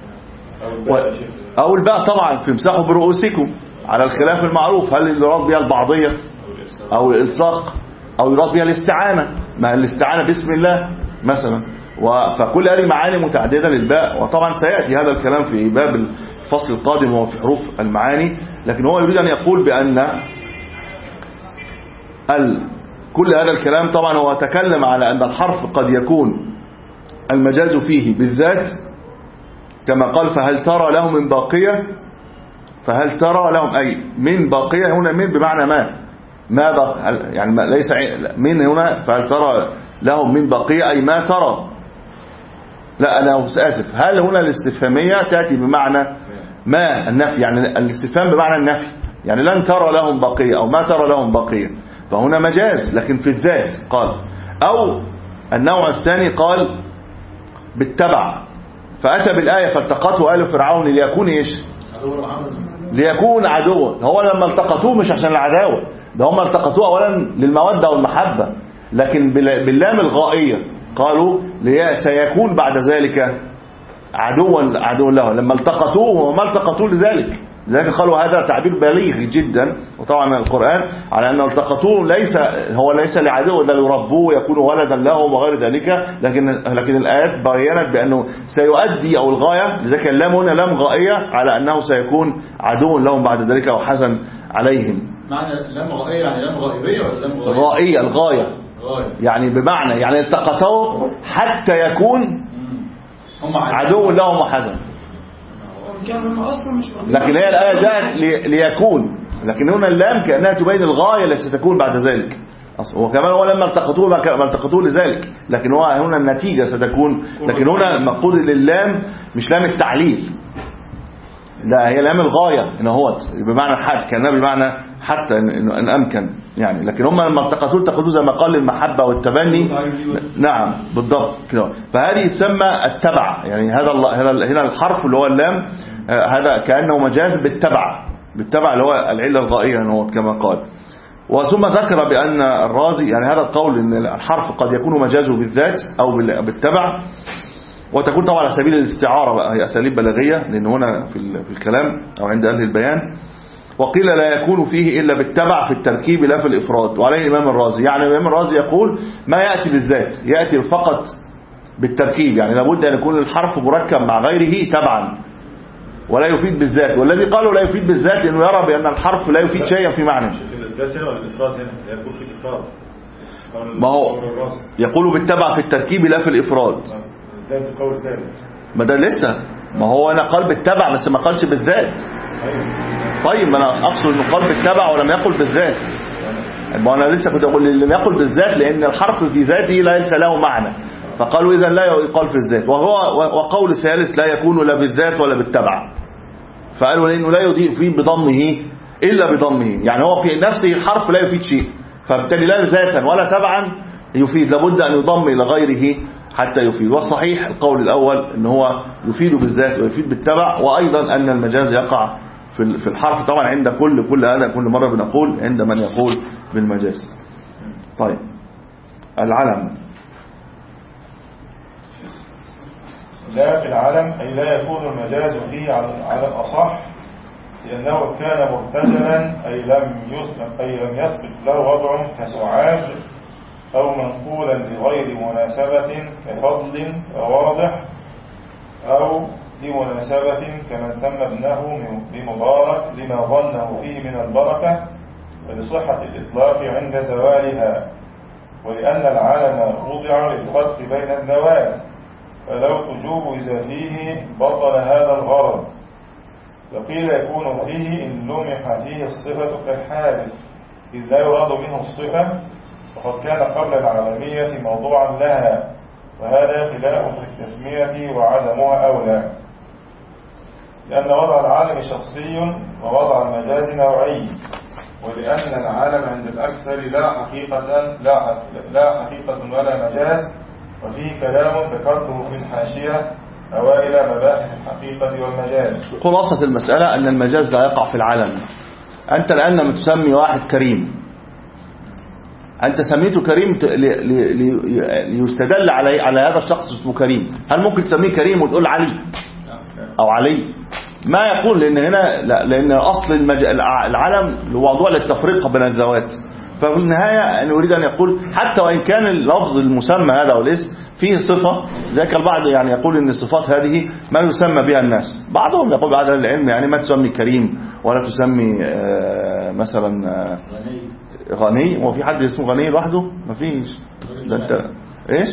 أو الباء طبعا في امسحوا برؤوسكم على الخلاف المعروف، هل يراد بها البعضية أو الإلصاق أو يراد بها الاستعانة، ما الاستعانة باسم الله مثلا. فكل هذه معاني متعددة للباء، وطبعا سيأتي هذا الكلام في باب الفصل القادم وهو في حروف المعاني. لكن هو يريد أن يقول بأن كل هذا الكلام طبعا هو تكلم على أن الحرف قد يكون المجاز فيه بالذات، كما قال فهل ترى له من باقية، فهل ترى لهم أي من بقية؟ هنا من بمعنى ما ما بق... يعني ما ليس من هنا، فهل ترى لهم من بقية أي ما ترى. لا أنا آسف، هل هنا الاستفهامية تأتي بمعنى ما النفي، يعني الاستفهام بمعنى النفي، يعني لن ترى لهم بقية أو ما ترى لهم بقية، فهنا مجاز لكن في الذات قال. أو النوع الثاني قال بالتبع، فأتى بالآية فالتقته آل فرعون ليكون إيش؟ ليكون عدوا. هو لما التقطوه مش عشان العداوة، ده هم التقطوه أولا للمودة والمحبة، لكن باللام الغائية قالوا سيكون بعد ذلك عدوا عدوا له لما التقطوه، وما التقطوه لذلك، لذلك قالوا هذا تعبير بليغ جدا. وطبعا القرآن على أنه التقطوه ليس هو ليس لعدو، ده ليربوه ويكون ولدا لهم وغير ذلك، لكن لكن الآيات بينت بأنه سيؤدي أو الغاية، لذلك اللام هنا لام غائية على أنه سيكون عدو لهم بعد ذلك وحزن عليهم. معنى لام غائية يعني لام غائبية ولا لام غائية؟ غائية الغاية، يعني بمعنى يعني التقطوه حتى يكون عدو لهم وحزن. لكن هي الآية جاءت ليكون، لكن هنا اللام كأنها تبين الغاية التي ستكون بعد ذلك. وكمان هو لما التقطوه ما التقطوه لذلك، لكن هو هنا النتيجة ستكون. لكن هنا مقصود للام مش لام التعليل، لا هي لام الغاية إن هو بمعنى حد، كأنها بمعنى حتى إن أمكن يعني. لكن هم لما التقطوه التقطوه زي ما قال المحبة والتبني. نعم بالضبط كده. فهذه تسمى التبع، يعني هذا هنا الحرف اللي هو اللام هذا كأنه مجاز بالتبع، بالتبع اللي هو العلة الغائية هو كما قال. وثم ذكر بأن الرازي يعني هذا القول إن الحرف قد يكون مجازه بالذات أو بالتبع، وتكون طبعا على سبيل الاستعارة بقى، هي أساليب بلاغية لأن هنا في في الكلام أو عند أهل البيان. وقيل لا يكون فيه إلا بالتبع في التركيب لا في الإفراد، وعليه الإمام الرازي. يعني الإمام الرازي يقول ما يأتي بالذات، يأتي فقط بالتركيب، يعني لابد أن يكون الحرف مركب مع غيره تبعا ولا يفيد بالذات. والذي قالوا لا يفيد بالذات لأنه يرى بأن الحرف لا يفيد شيئا في معنى. ما هو يقول بالتبع في التركيب لا في الإفراد، ما ده لسه، ما هو أنا قال بالتبع بس ما قالش بالذات. طيب ما أنا أقصد أنه قال بالتبع ولم يقل بالذات، ما أنا لسه كنت أقول لم يقل بالذات لأن الحرف في ذاته ليس له معنى، فقالوا إذن لا يقال في الذات. وهو وقول الثالث لا يكون لا بالذات ولا بالتبع، فقالوا لأنه لا يفيد بضمه إلا بضمه، يعني هو في نفسه الحرف لا يفيد شيء، فبالتالي لا ذاتا ولا تبعا يفيد، لابد أن يضم إلى غيره حتى يفيد. والصحيح القول الأول أنه هو يفيد بالذات ويفيد بالتبع، وأيضا أن المجاز يقع في الحرف طبعا عند كل كل هذا كل مرة بنقول عند من يقول بالمجاز. طيب العلم لا في العلم أي لا يكون المجاز فيه على الأصح، لأنه كان مرتجلا أي لم يسبق أي لم يسبق له وضع كسعاج أو منقولا بغير مناسبة كفضل وواضح، أو بمناسبة كمن سمى ابنه بمبارك لما ظنه فيه من البركة، ولصحة الإطلاق عند زوالها، ولأن العلم وضع للفرق بين الذوات، فلو تجوز فيه بطل هذا الغرض. وقيل يكون فيه إن لمح فيه الصفة كالحادث إذ لا يراد منه الصفة، وقد كان قبل العالمية موضوعا لها، وهذا خلاف في التسمية وعدمها أولى، لأن وضع العالم شخصي ووضع المجاز نوعي، ولأن العالم عند الأكثر لا حقيقة لا, لا حقيقة ولا مجاز. وفيه كلام ذكرته في الحاشية أوائل مباحث الحقيقة والمجاز. خلاصة المسألة أن المجاز لا يقع في العلم. أنت الآن لما تسمي واحد كريم، أنت سميته كريم ليستدل على على هذا الشخص اسمه كريم. هل ممكن تسميه كريم وتقول علي أو علي؟ ما يقول، لأن هنا لا، لأن أصل المج... العلم موضوع للتفريق بين الذوات. ففي النهاية أن يريد أن يقول حتى وإن كان اللفظ المسمى هذا والاسم فيه صفة، ذاك البعض يعني يقول أن الصفات هذه ما يسمى بها الناس. بعضهم يقول بعض العلم يعني ما تسمي كريم ولا تسمي آه مثلا آه غني. وفي حد اسمه غني لوحده؟ ما فيش. ده انت ايش؟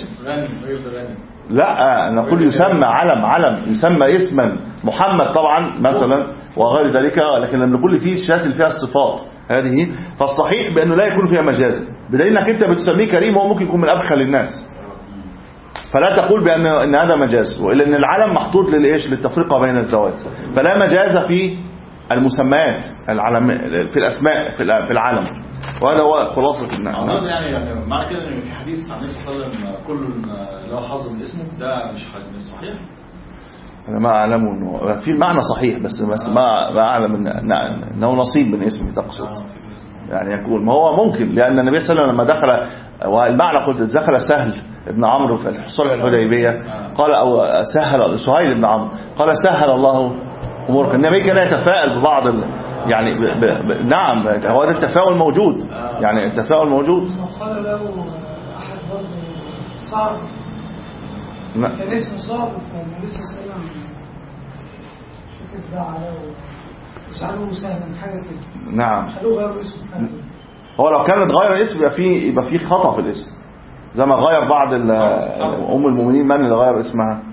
لا نقول يسمى علم، علم يسمى اسما. محمد طبعا مثلا وغير ذلك، لكن لما نقول فيه شاتل فيها الصفات هذه فالصحيح بأنه لا يكون فيها مجازا، بدليل انك انت بتسميه كريم وهو ممكن يكون من أبخل الناس، فلا تقول بأن ان هذا مجاز، وإلا ان العلم محطوط للإيش للتفرقة بين الذوات، فلا مجاز في المسميات العلم في الأسماء في العالم. وهذا هو خلاصة النعم. يعني معنى كده ان في حديث عن النبي صلى الله عليه وسلم كل له حظ من اسمه، ده مش مش صحيح؟ أنا ما أعلم إنه في معنى صحيح، بس بس ما ما أعلم إنه نصيب من اسمه تقصد. يعني يكون ما هو ممكن، لأن النبي صلى الله عليه وسلم لما دخل، والمعنى قلت دخل سهل ابن عمرو في صلح الحديبية قال، أو سهل سهيل بن عمرو قال سهل الله أمورك. النبي كان يتفائل ببعض ال... يعني ب... ب... ب... نعم هو ده التفاؤل موجود، يعني التفاؤل موجود. قال له أحد برضه صعب كان اسمه صعب، فالنبي صلى الله عليه وسلم شو كيف دعا له وجعله سهلا حاجة كده. نعم خلوه غير اسمه. هو لو كانت غير اسم يبقى فيه يبقى فيه خطأ في الاسم، زي ما غير بعض ال... أم المؤمنين من اللي غير اسمها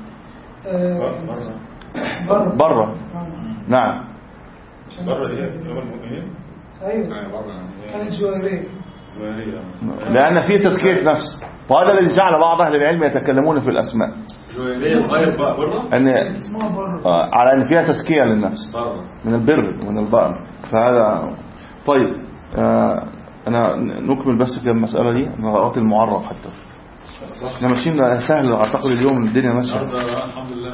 بره بره. نعم بره هي أم المؤمنين. ايوه كانت جويريه، لأن فيه تزكية نفس، وهذا الذي جعل بعض أهل العلم يتكلمون في الأسماء جويريه غير بره، أن اسمها بره على أن فيها تزكية للنفس من البر من البر. فهذا طيب. آه أنا نكمل بس في المسألة دي، نغطي المعرب حتى احنا ماشيين سهل، أعتقد اليوم الدنيا ماشية الحمد لله.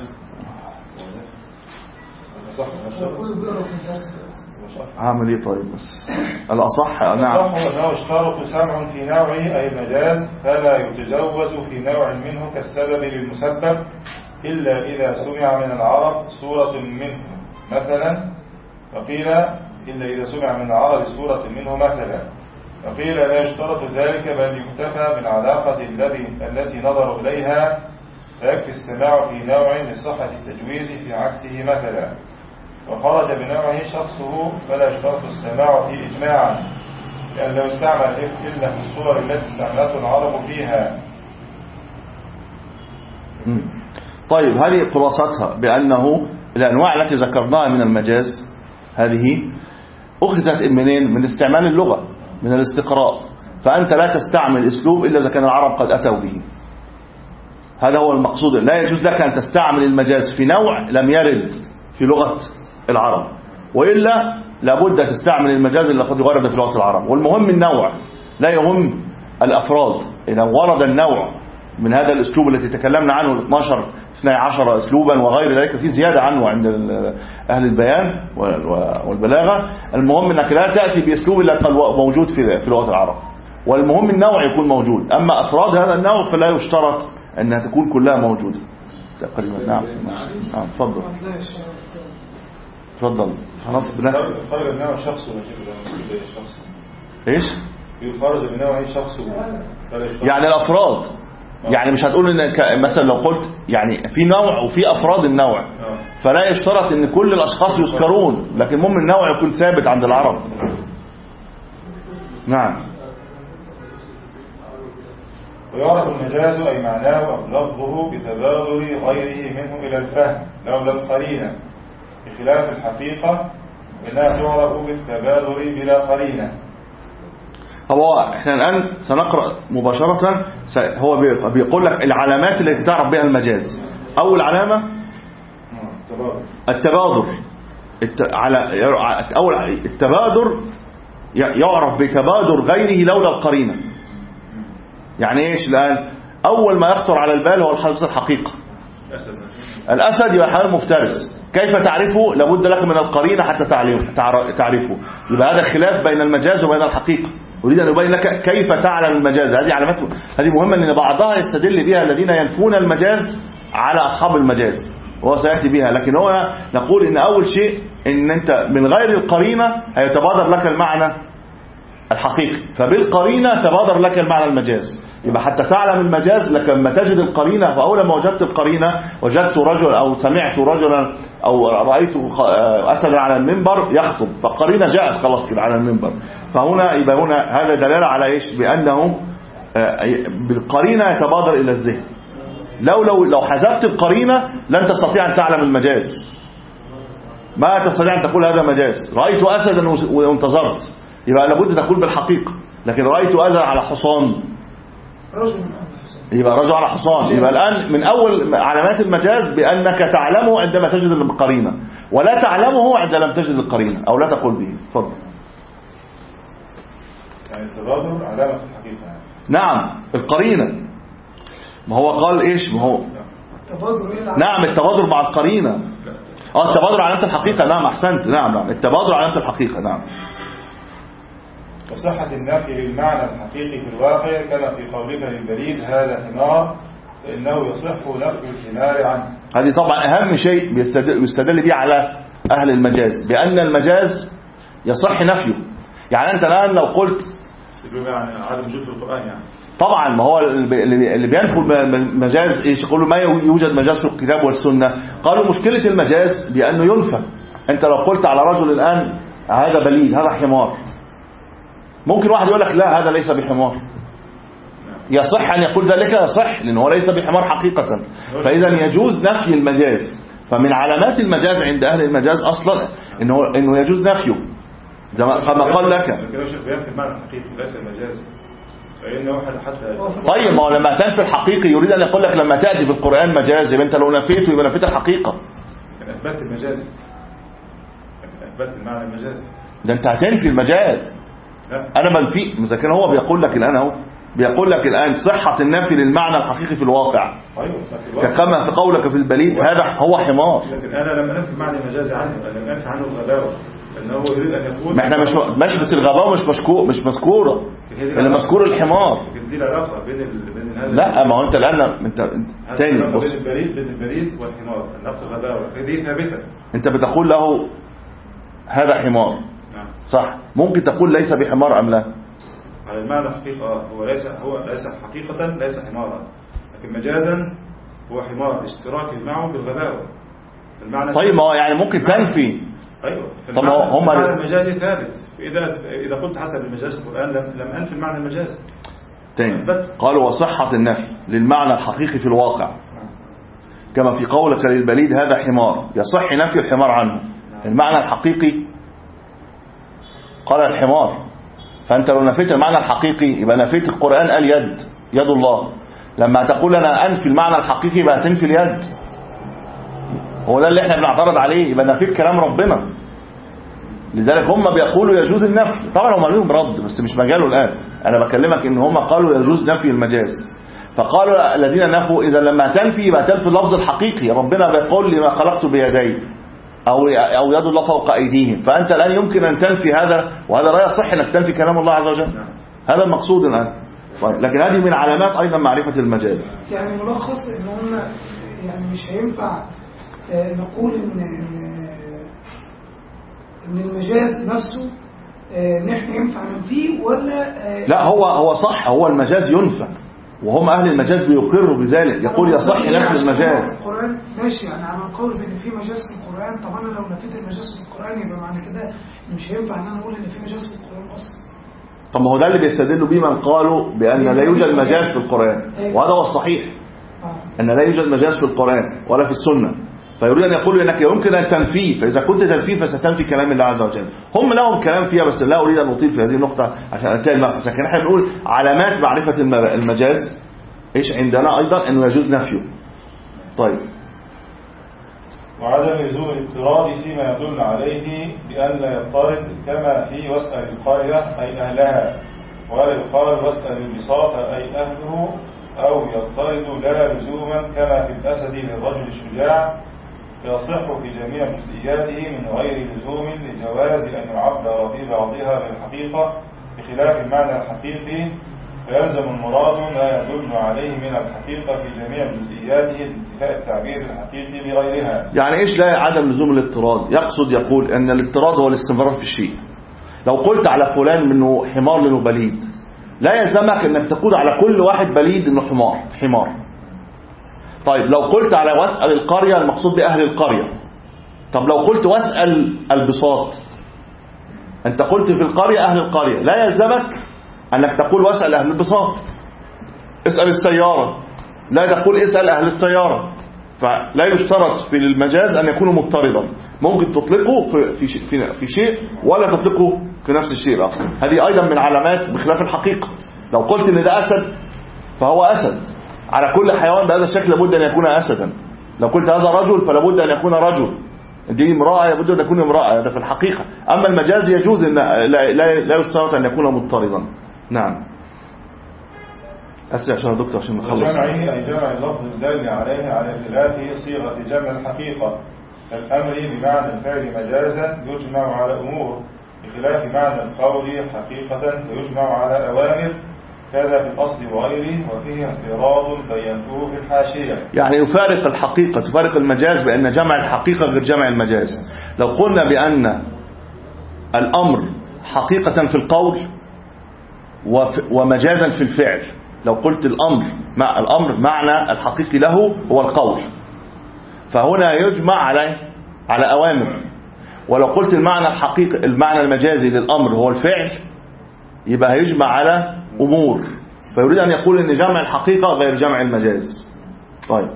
عامل ايه طيب؟ بس الأصح نعم الأصح أنه اشترط سمع في نوعه أي مجاز، فلا يتجوز في نوع منه كالسبب للمسبب إلا إذا سمع من العرب صورة منه مثلا، وقيل إلا إذا سمع من العرب صورة منه مثلا، وقيل لا يشترط ذلك بل يكتفى بالعلاقة الذي التي نظر إليها، فيكفي السماع في نوع لصحة التجويز في عكسه مثلا، وخرج بنوعه شخصه فلا يشترط السماع في إجماعا، لأن لو استعمل إلا في الصور التي استعملته العرب فيها. طيب هذه خلاصتها بأنه الأنواع التي ذكرناها من المجاز هذه أخذت منين؟ من استعمال اللغة، من الاستقراء، فأنت لا تستعمل أسلوب إلا إذا كان العرب قد أتوا به. هذا هو المقصود. لا يجوز لك أن تستعمل المجاز في نوع لم يرد في لغة العرب، وإلا لابد تستعمل المجاز اللي قد ورد في لغة العرب. والمهم النوع، لا يهم الأفراد. إذا ورد النوع من هذا الأسلوب الذي تكلمنا عنه اثناشر اثني عشر أسلوبا وغير ذلك، في زيادة عنه عند أهل البيان والبلاغة، المهم أنك لا تأتي بأسلوب اللي موجود في لغة العرب، والمهم النوع يكون موجود. أما أفراد هذا النوع فلا يشترط أنها تكون كلها موجودة تقريبا. نعم نعم تفضل تفضل. خلاص خرج النوع شخص ولا شخص ايش يخرج النوع شخص يعني الافراد، يعني مش هتقول ان مثلا لو قلت يعني في نوع وفي افراد النوع، فلا يشترط ان كل الاشخاص يذكرون، لكن المهم النوع يكون ثابت عند العرب. نعم. ويعرف المجاز أي معناه أو لفظه بتبادر غيره منه إلى الفهم لولا القرينة، بخلاف الحقيقة إنها تعرف بالتبادر بلا قرينة. هو احنا الآن سنقرأ مباشرة. هو بيقول لك العلامات التي تعرف بها المجاز. أول علامة التبادر. أول التبادر يعرف بتبادر غيره لولا القرينة. يعني ايش الآن؟ أول ما يخطر على البال هو الحدث الحقيقة. الأسد يبقى حيوان مفترس، كيف تعرفه؟ لابد لك من القرينة حتى تعرفه. يبقى هذا خلاف بين المجاز وبين الحقيقة. أريد أن أبين لك كيف تعلم المجاز. هذه علامات، هذه مهمة، لأن بعضها يستدل بها الذين ينفون المجاز على أصحاب المجاز، وهو سيأتي بها. لكن هو نقول إن أول شيء إن أنت من غير القرينة هيتبادر لك المعنى الحقيقي، فبالقرينة تبادر لك المعنى المجاز. يبقى حتى تعلم المجاز لك لما تجد القرينة. فأول ما وجدت القرينة وجدت رجل أو سمعت رجلا أو رأيت أسدا على المنبر يخطب، فالقرينة جاءت خلاص كده على المنبر. فهنا يبقى هنا هذا دلالة على إيش؟ بأنه بالقرينة يتبادر إلى الذهن. لو لو لو حذفت القرينة لن تستطيع أن تعلم المجاز. ما تستطيع أن تقول هذا مجاز. رأيت أسدا وانتظرت، يبقى لابد تقول بالحقيقة. لكن رأيت أسدا على حصان، يبقى رجل على حصان. يبقى الآن من أول علامات المجاز بأنك تعلمه عندما تجد القرينة، ولا تعلمه عندما لم تجد القرينة أو لا تقول به. تفضل. يعني التبادر علامة الحقيقة. نعم القرينة، ما هو قال إيش؟ ما هو نعم التبادر مع القرينة. اه التبادر علامة الحقيقة. نعم أحسنت. نعم نعم التبادر علامة الحقيقة. نعم. وصحة النفي للمعنى الحقيقي في الواقع كما في قولك للبليد هذا حمار، فإنه يصح نفي الحمار عنه. هذه طبعا أهم شيء بيستدل به على أهل المجاز، بأن المجاز يصح نفيه. يعني أنت الآن لو قلت يعني عدم وجود في القرآن، يعني طبعا ما هو اللي بينفوا المجاز ايش؟ يقولوا ما يوجد مجاز في الكتاب والسنة. قالوا مشكلة المجاز بأنه ينفى. أنت لو قلت على رجل الآن هذا بليد هذا حمار، ممكن واحد يقول لك لا هذا ليس بحمار. يصح أن يقول ذلك؟ يصح، لأنه هو ليس بحمار حقيقة. فإذا يجوز نفي المجاز. فمن علامات المجاز عند أهل المجاز أصلا إنه إنه يجوز نفيه كما قال لك. ليس المجاز. طيب ما هو لما تنفي الحقيقي يريد أن يقول لك لما تأتي في القرآن مجاز، يبقى أنت لو نفيته يبقى نفيت الحقيقة. لكن أثبت المجاز، لكن أثبت المعنى المجاز. ده أنت هتنفي المجاز. لا. أنا بنفي، إذا كان هو بيقول لك الآن أهو بيقول لك الآن صحة النفي للمعنى الحقيقي في الواقع. أيوه. كما في قولك في البليد هذا هو حمار. لكن أنا لما نفي المعنى المجازي عنه لما نفي عنه الغباوة، لأنه يريد أن يقول ما إحنا مش ماشي، بس الغباوة مش مشكور مش مذكورة، اللي مذكور الحمار. دي العلاقة بين ال... بين هذا. لا ما هو أنت الآن أنت تاني بص. بين البليد بين البليد والحمار، النقص الغباوة دي ثابتة. أنت بتقول له هذا حمار. نعم. صح. ممكن تقول ليس بحمار أم لا؟ على المعنى حقيقة هو ليس هو ليس حقيقة ليس حمارا، لكن مجازا هو حمار اشتراكي معه بالغباوة. المعنى طيب ما هو يعني ممكن تنفي. ايوه. طب هم المعنى المجازي ثابت. اذا اذا قلت حسب المجاز في القرآن لم لم انفي المعنى المجازي. تاني قالوا وصحة النفي للمعنى الحقيقي في الواقع كما في قولك للبليد هذا حمار، يصح نفي الحمار عنه. المعنى الحقيقي قال الحمار، فأنت لو نفيت المعنى الحقيقي يبقى نفيت القرآن قال يد يد الله. لما تقول أنا أنفي المعنى الحقيقي يبقى تنفي اليد. هو ده اللي احنا بنعترض عليه، يبقى نفيت كلام ربنا. لذلك هم بيقولوا يجوز النفي. طبعا هم لهم رد بس مش مجاله الآن. أنا بكلمك إن هم قالوا يجوز نفي المجاز. فقالوا الذين نفوا إذا لما تنفي يبقى تنفي اللفظ الحقيقي. ربنا بيقول لي ما خلقت بيدي أو أو يد الله فوق أيديهم، فأنت الآن يمكن أن تنفي هذا، وهذا لا يصح أنك تنفي كلام الله عز وجل. هذا المقصود الآن. لكن هذه من علامات أيضا معرفة المجاز. يعني ملخص إن هم يعني مش هينفع نقول إن إن المجاز نفسه نحن ينفع ننفيه ولا لا هو هو صح، هو المجاز ينفع وهم أهل المجاز بيقروا بذلك. يقول يصح نفي المجاز. القرآن ماشي يعني على القول بأن في مجاز في القرآن. طبعا أنا لو نفيت المجاز في القرآن يبقى معنى كده مش هينفع أن أنا أقول إن في مجاز في القرآن أصلا. طب ما هو ده اللي بيستدلوا بيه من قالوا بأن لا يوجد مجاز في القرآن، وهذا هو الصحيح أن لا يوجد مجاز في القرآن ولا في السنة. فيريد أن يقولوا أنك يمكن أن تنفيه، فإذا كنت تنفيه فستنفي كلام الله عز وجل. هم لهم كلام فيها بس لا أريد أن أطيل في هذه النقطة عشان أنتهي المبحث. لكن احنا بنقول علامات معرفة المجاز إيش عندنا أيضا أنه يجوز نفيه. طيب وعدم لزوم الاضطراد فيما يدل عليه بأن لا يضطرد كما في واسأل القرية أي أهلها، ولا يقال واسأل البساط أي أهله، أو يضطرد لا لزوما كما في الأسد للرجل الشجاع، فيصح في جميع جزئياته من غير لزوم لجواز أن يعبر في بعضها بالحقيقة بخلاف المعنى الحقيقي، فيلزم المراد ما يدل عليه من الحقيقة في جميع جزئياته لانتفاء التعبير الحقيقي بغيرها. يعني إيش لا عدم لزوم الاضطراد؟ يقصد يقول أن الاضطراد هو الاستمرار في الشيء. لو قلت على فلان منه حمار لأنه بليد لا يلزمك أنك تقول على كل واحد بليد أنه حمار حمار. طيب لو قلت على واسأل القرية المقصود بأهل القرية. طب لو قلت واسأل البساط، أنت قلت في القرية أهل القرية، لا يلزمك أنك تقول واسأل أهل البساط. اسأل السيارة لا تقول اسأل أهل السيارة. فلا يشترط في المجاز أن يكون مضطردا، ممكن تطلقه في في في شيء ولا تطلقه في نفس الشيء الآخر. هذه أيضا من علامات بخلاف الحقيقة. لو قلت إن ده أسد فهو أسد، على كل حيوان بهذا الشكل لابد أن يكون أسدا. لو قلت هذا رجل فلابد أن يكون رجل، دي امرأة لابد أن تكون امرأة، هذا في الحقيقة. أما المجاز يجوز أن لا, لا, لا يشترط أن يكون مضطردا. نعم. أسرع عشان دكتور عشان نخلص. وجمعه أي جمع اللفظ الدال عليه على خلاف صيغة جمع الحقيقة، كالأمر بمعنى الفعل مجازا يجمع على أمور، بخلاف معنى القول حقيقة فيجمع على أوامر، كذا في الأصل وغيره، وفيه اعتراض بينته في الحاشية. يعني يفارق الحقيقة، تفارق المجاز بأن جمع الحقيقة غير جمع المجاز. لو قلنا بأن الأمر حقيقة في القول ومجازا في الفعل، لو قلت الأمر مع الأمر معنى الحقيقي له هو القول، فهنا يجمع عليه على أوامر. ولو قلت المعنى الحقيقي المعنى المجازي للأمر هو الفعل، يبقى هيجمع على أمور. فيريد أن يقول أن جمع الحقيقة غير جمع المجاز. طيب.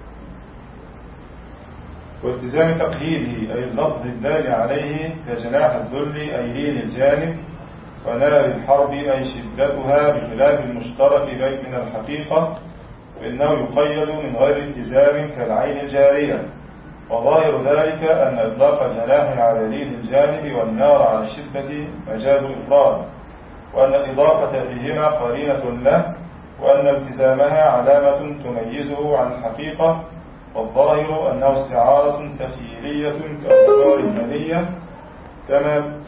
والتزام تقييده أي اللفظ الدال عليه كجناح الذل أي لين الجانب، ونار الحرب أي شدتها، بخلاف المشترك بين الحقيقة فإنه يقيد من غير التزام كالعين الجارية. وظاهر ذلك أن إطلاق الجناح على لين الجانب والنار على الشدة مجاز إفراد، وأن الإضافة فيهما قرينة له، وأن التزامها علامة تميزه عن الحقيقة. والظاهر أنه استعارة تخيلية كالأخبار المالية كما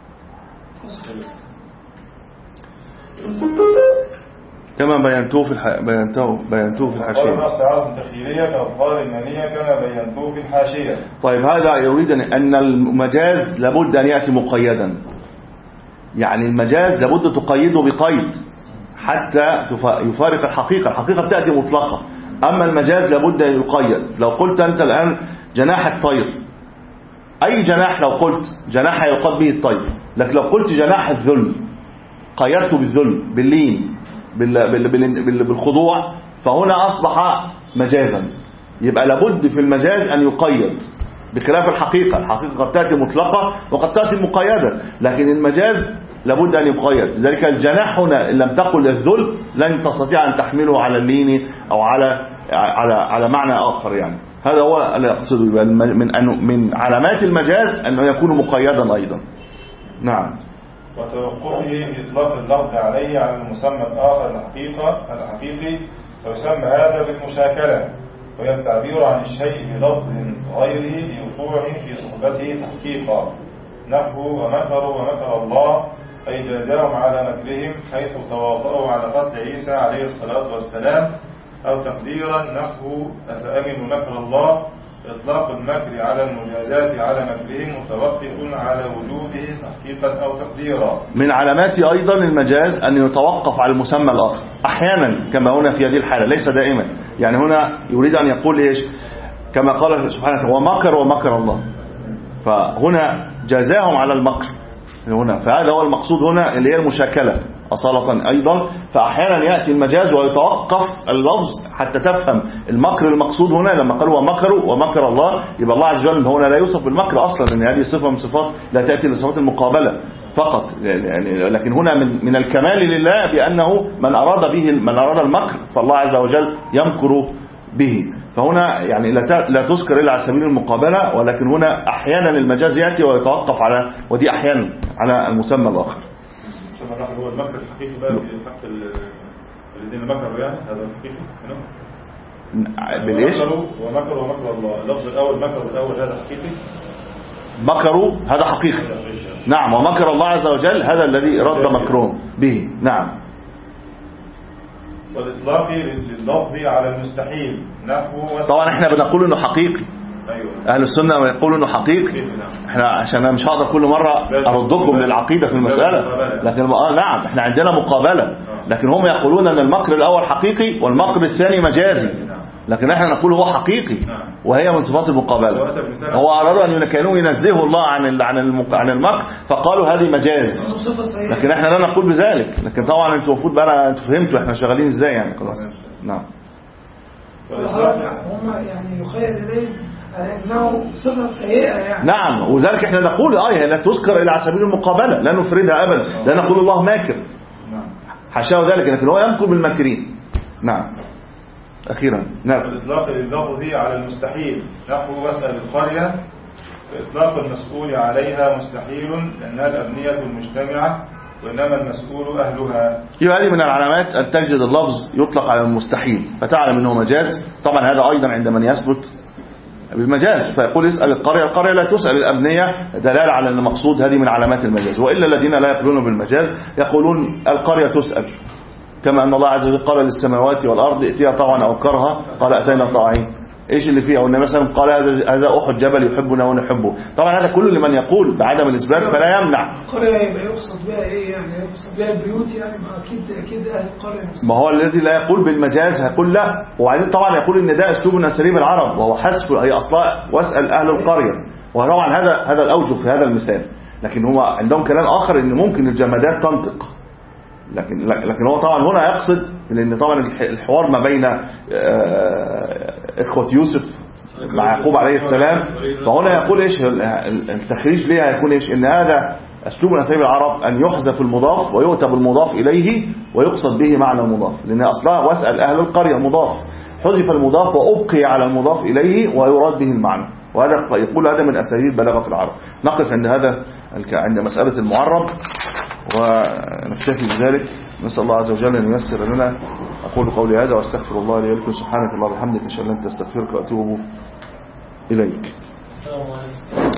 كما بينتوه في الح... بينتوه بينتوه في الحاشية. قالوا استعارة تخيلية كالأخبار المالية كما بينتوه في الحاشية. طيب، هذا يريد أن المجاز لابد أن يأتي مقيدا. يعني المجاز لابد تقيده بقيد حتى يفارق الحقيقة. الحقيقة تأتي مطلقة، أما المجاز لابد أن يقيد. لو قلت أنت الآن جناح الطير، أي جناح لو قلت جناح يقاد به الطير، لكن لو قلت جناح الذل قيدته بالذل باللين بالخضوع، فهنا أصبح مجازا. يبقى لابد في المجاز أن يقيد بخلاف الحقيقة. الحقيقة قد تأتي مطلقة وقد تأتي مقيدة، لكن المجاز لابد أن يقيد. لذلك الجناح هنا إن لم تقل الذل لن تستطيع أن تحمله على اللين أو على على على معنى آخر. يعني هذا هو اللي أقصده من من علامات المجاز أنه يكون مقيدا أيضا. نعم. وتوقفه في إطلاق اللفظ عليه على المسمى الآخر الحقيقة الحقيقي، ويسمى هذا بالمشاكلة، وهي التعبير عن الشيء بلفظ غيره لوقوعه في صحبته تحقيقا، نحو ومكروا ومكر الله أي جازاهم على مكرهم حيث تواطؤوا على قتل عيسى عليه الصلاة والسلام، أو تقديرا نحو أفأمنوا مكر الله. إطلاق المكر على المجازات على مكرهم متوقف على وجوده تحقيقا أو تقديرا. من علامات أيضا المجاز أن يتوقف على المسمى الآخر أحيانا، كما هنا في هذه الحالة، ليس دائما. يعني هنا يريد أن يقول إيش؟ كما قال سبحانه ومكر ومكر الله، فهنا جزاهم على المكر هنا. فهذا هو المقصود هنا اللي هي المشاكلة أصالة أيضا. فأحيانا يأتي المجاز ويتوقف اللفظ حتى تفهم المكر المقصود هنا. لما قالوا ومكروا ومكر الله، يبقى الله عز وجل هنا لا يوصف بالمكر أصلا، لأن هذه صفة من صفات لا تأتي لصفات المقابلة فقط. يعني لكن هنا من من الكمال لله بأنه من أراد به من أراد المكر فالله عز وجل يمكر به. فهنا يعني لا تذكر إلا على سبيل المقابلة، ولكن هنا أحيانا المجاز يأتي ويتوقف على ودي أحيانا على المسمى الآخر. هو المكر الحقيقي بقى في حق الذين مكروا، يعني هذا الحقيقي هنا بالإيش؟ ومكروا ومكر الله. اللفظ الأول مكروا الأول هذا حقيقي، مكروا هذا حقيقي. نعم. ومكر الله عز وجل هذا الذي رد مكرهم به. نعم. والإطلاق لللفظ على المستحيل نحو. طبعا احنا بنقول انه حقيقي. أيوة. اهل السنه يقولوا انه حقيقي. احنا عشان انا مش هقدر كل مره اردكم للعقيده في المساله، لكن اه نعم احنا عندنا مقابله، لكن هم يقولون ان المكر الاول حقيقي والمكر الثاني مجازي، لكن احنا نقول هو حقيقي وهي من صفات المقابله. هو ارادوا ان كانوا ينزهوا الله عن عن عن المكر فقالوا هذه مجاز، لكن احنا لا نقول بذلك. لكن طبعا انتوا المفروض بقى انتوا فهمتوا احنا شغالين ازاي يعني. خلاص. نعم. هم يعني يخيل إليهم أنه صفة سيئة يعني. نعم، وذلك احنا نقول آية لا تذكر إلى على سبيل المقابلة، لا نفردها أبدا، لا نقول الله ماكر حاشاه ذلك، لكن هو يمكر بالماكرين. نعم. أخيرا نعم. الإطلاق اللفظي على المستحيل نحو واسأل القرية، إطلاق المسؤول عليها مستحيل لأنها الأبنية المجتمعة وإنما المسؤول أهلها. يبقى هذه من العلامات أن تجد اللفظ يطلق على المستحيل فتعلم أنه مجاز. طبعا هذا أيضا عند من يثبت بالمجاز فيقول اسأل القرية، القرية لا تسأل الأبنية، دلالة على أن المقصود هذه من علامات المجاز. وإلا الذين لا يقولون بالمجاز يقولون القرية تسأل، كما أن الله عز وجل قال للسماوات والأرض ائتيا طوعا أو كرها قال أتينا طاعين. إيش اللي فيها؟ وإن مثلا قال هذا أحد جبل يحبنا ونحبه. طبعا هذا كله لمن يقول بعدم الإثبات فلا يمنع. القرية يبقى يقصد بها إيه يعني؟ يقصد بها البيوت يعني؟ ما أكيد أكيد أهل القرية. ما هو الذي لا يقول بالمجاز هيقول لا. وبعدين طبعا يقول إن ده أسلوب من أساليب العرب وهو حذف هي أصلا واسأل أهل القرية، وطبعا هذا هذا الأوجه في هذا المثال. لكن هو عندهم كلام آخر إن ممكن الجمادات تنطق، لكن لكن هو طبعا هنا يقصد لأن طبعا الحوار ما بين إخوة يوسف مع يعقوب عليه السلام، فهنا يقول إيش التخريج ليه هيكون إيش إن هذا أسلوب من أساليب العرب أن يحذف المضاف ويؤتى بالمضاف إليه ويقصد به معنى المضاف، لأن أصلا واسأل أهل القرية مضاف، حذف المضاف وأبقي على المضاف إليه ويراد به المعنى، وهذا يقول هذا من أساليب بلاغة العرب. نقف عند هذا عند مسألة المعرب ونكتفي بذلك. نسأل الله عز وجل أن ييسر لنا. أقول قولي هذا واستغفر الله لي ولكم. سبحانك اللهم وبحمدك أشهد أن لا إله إلا أنت أستغفرك وأتوب إليك.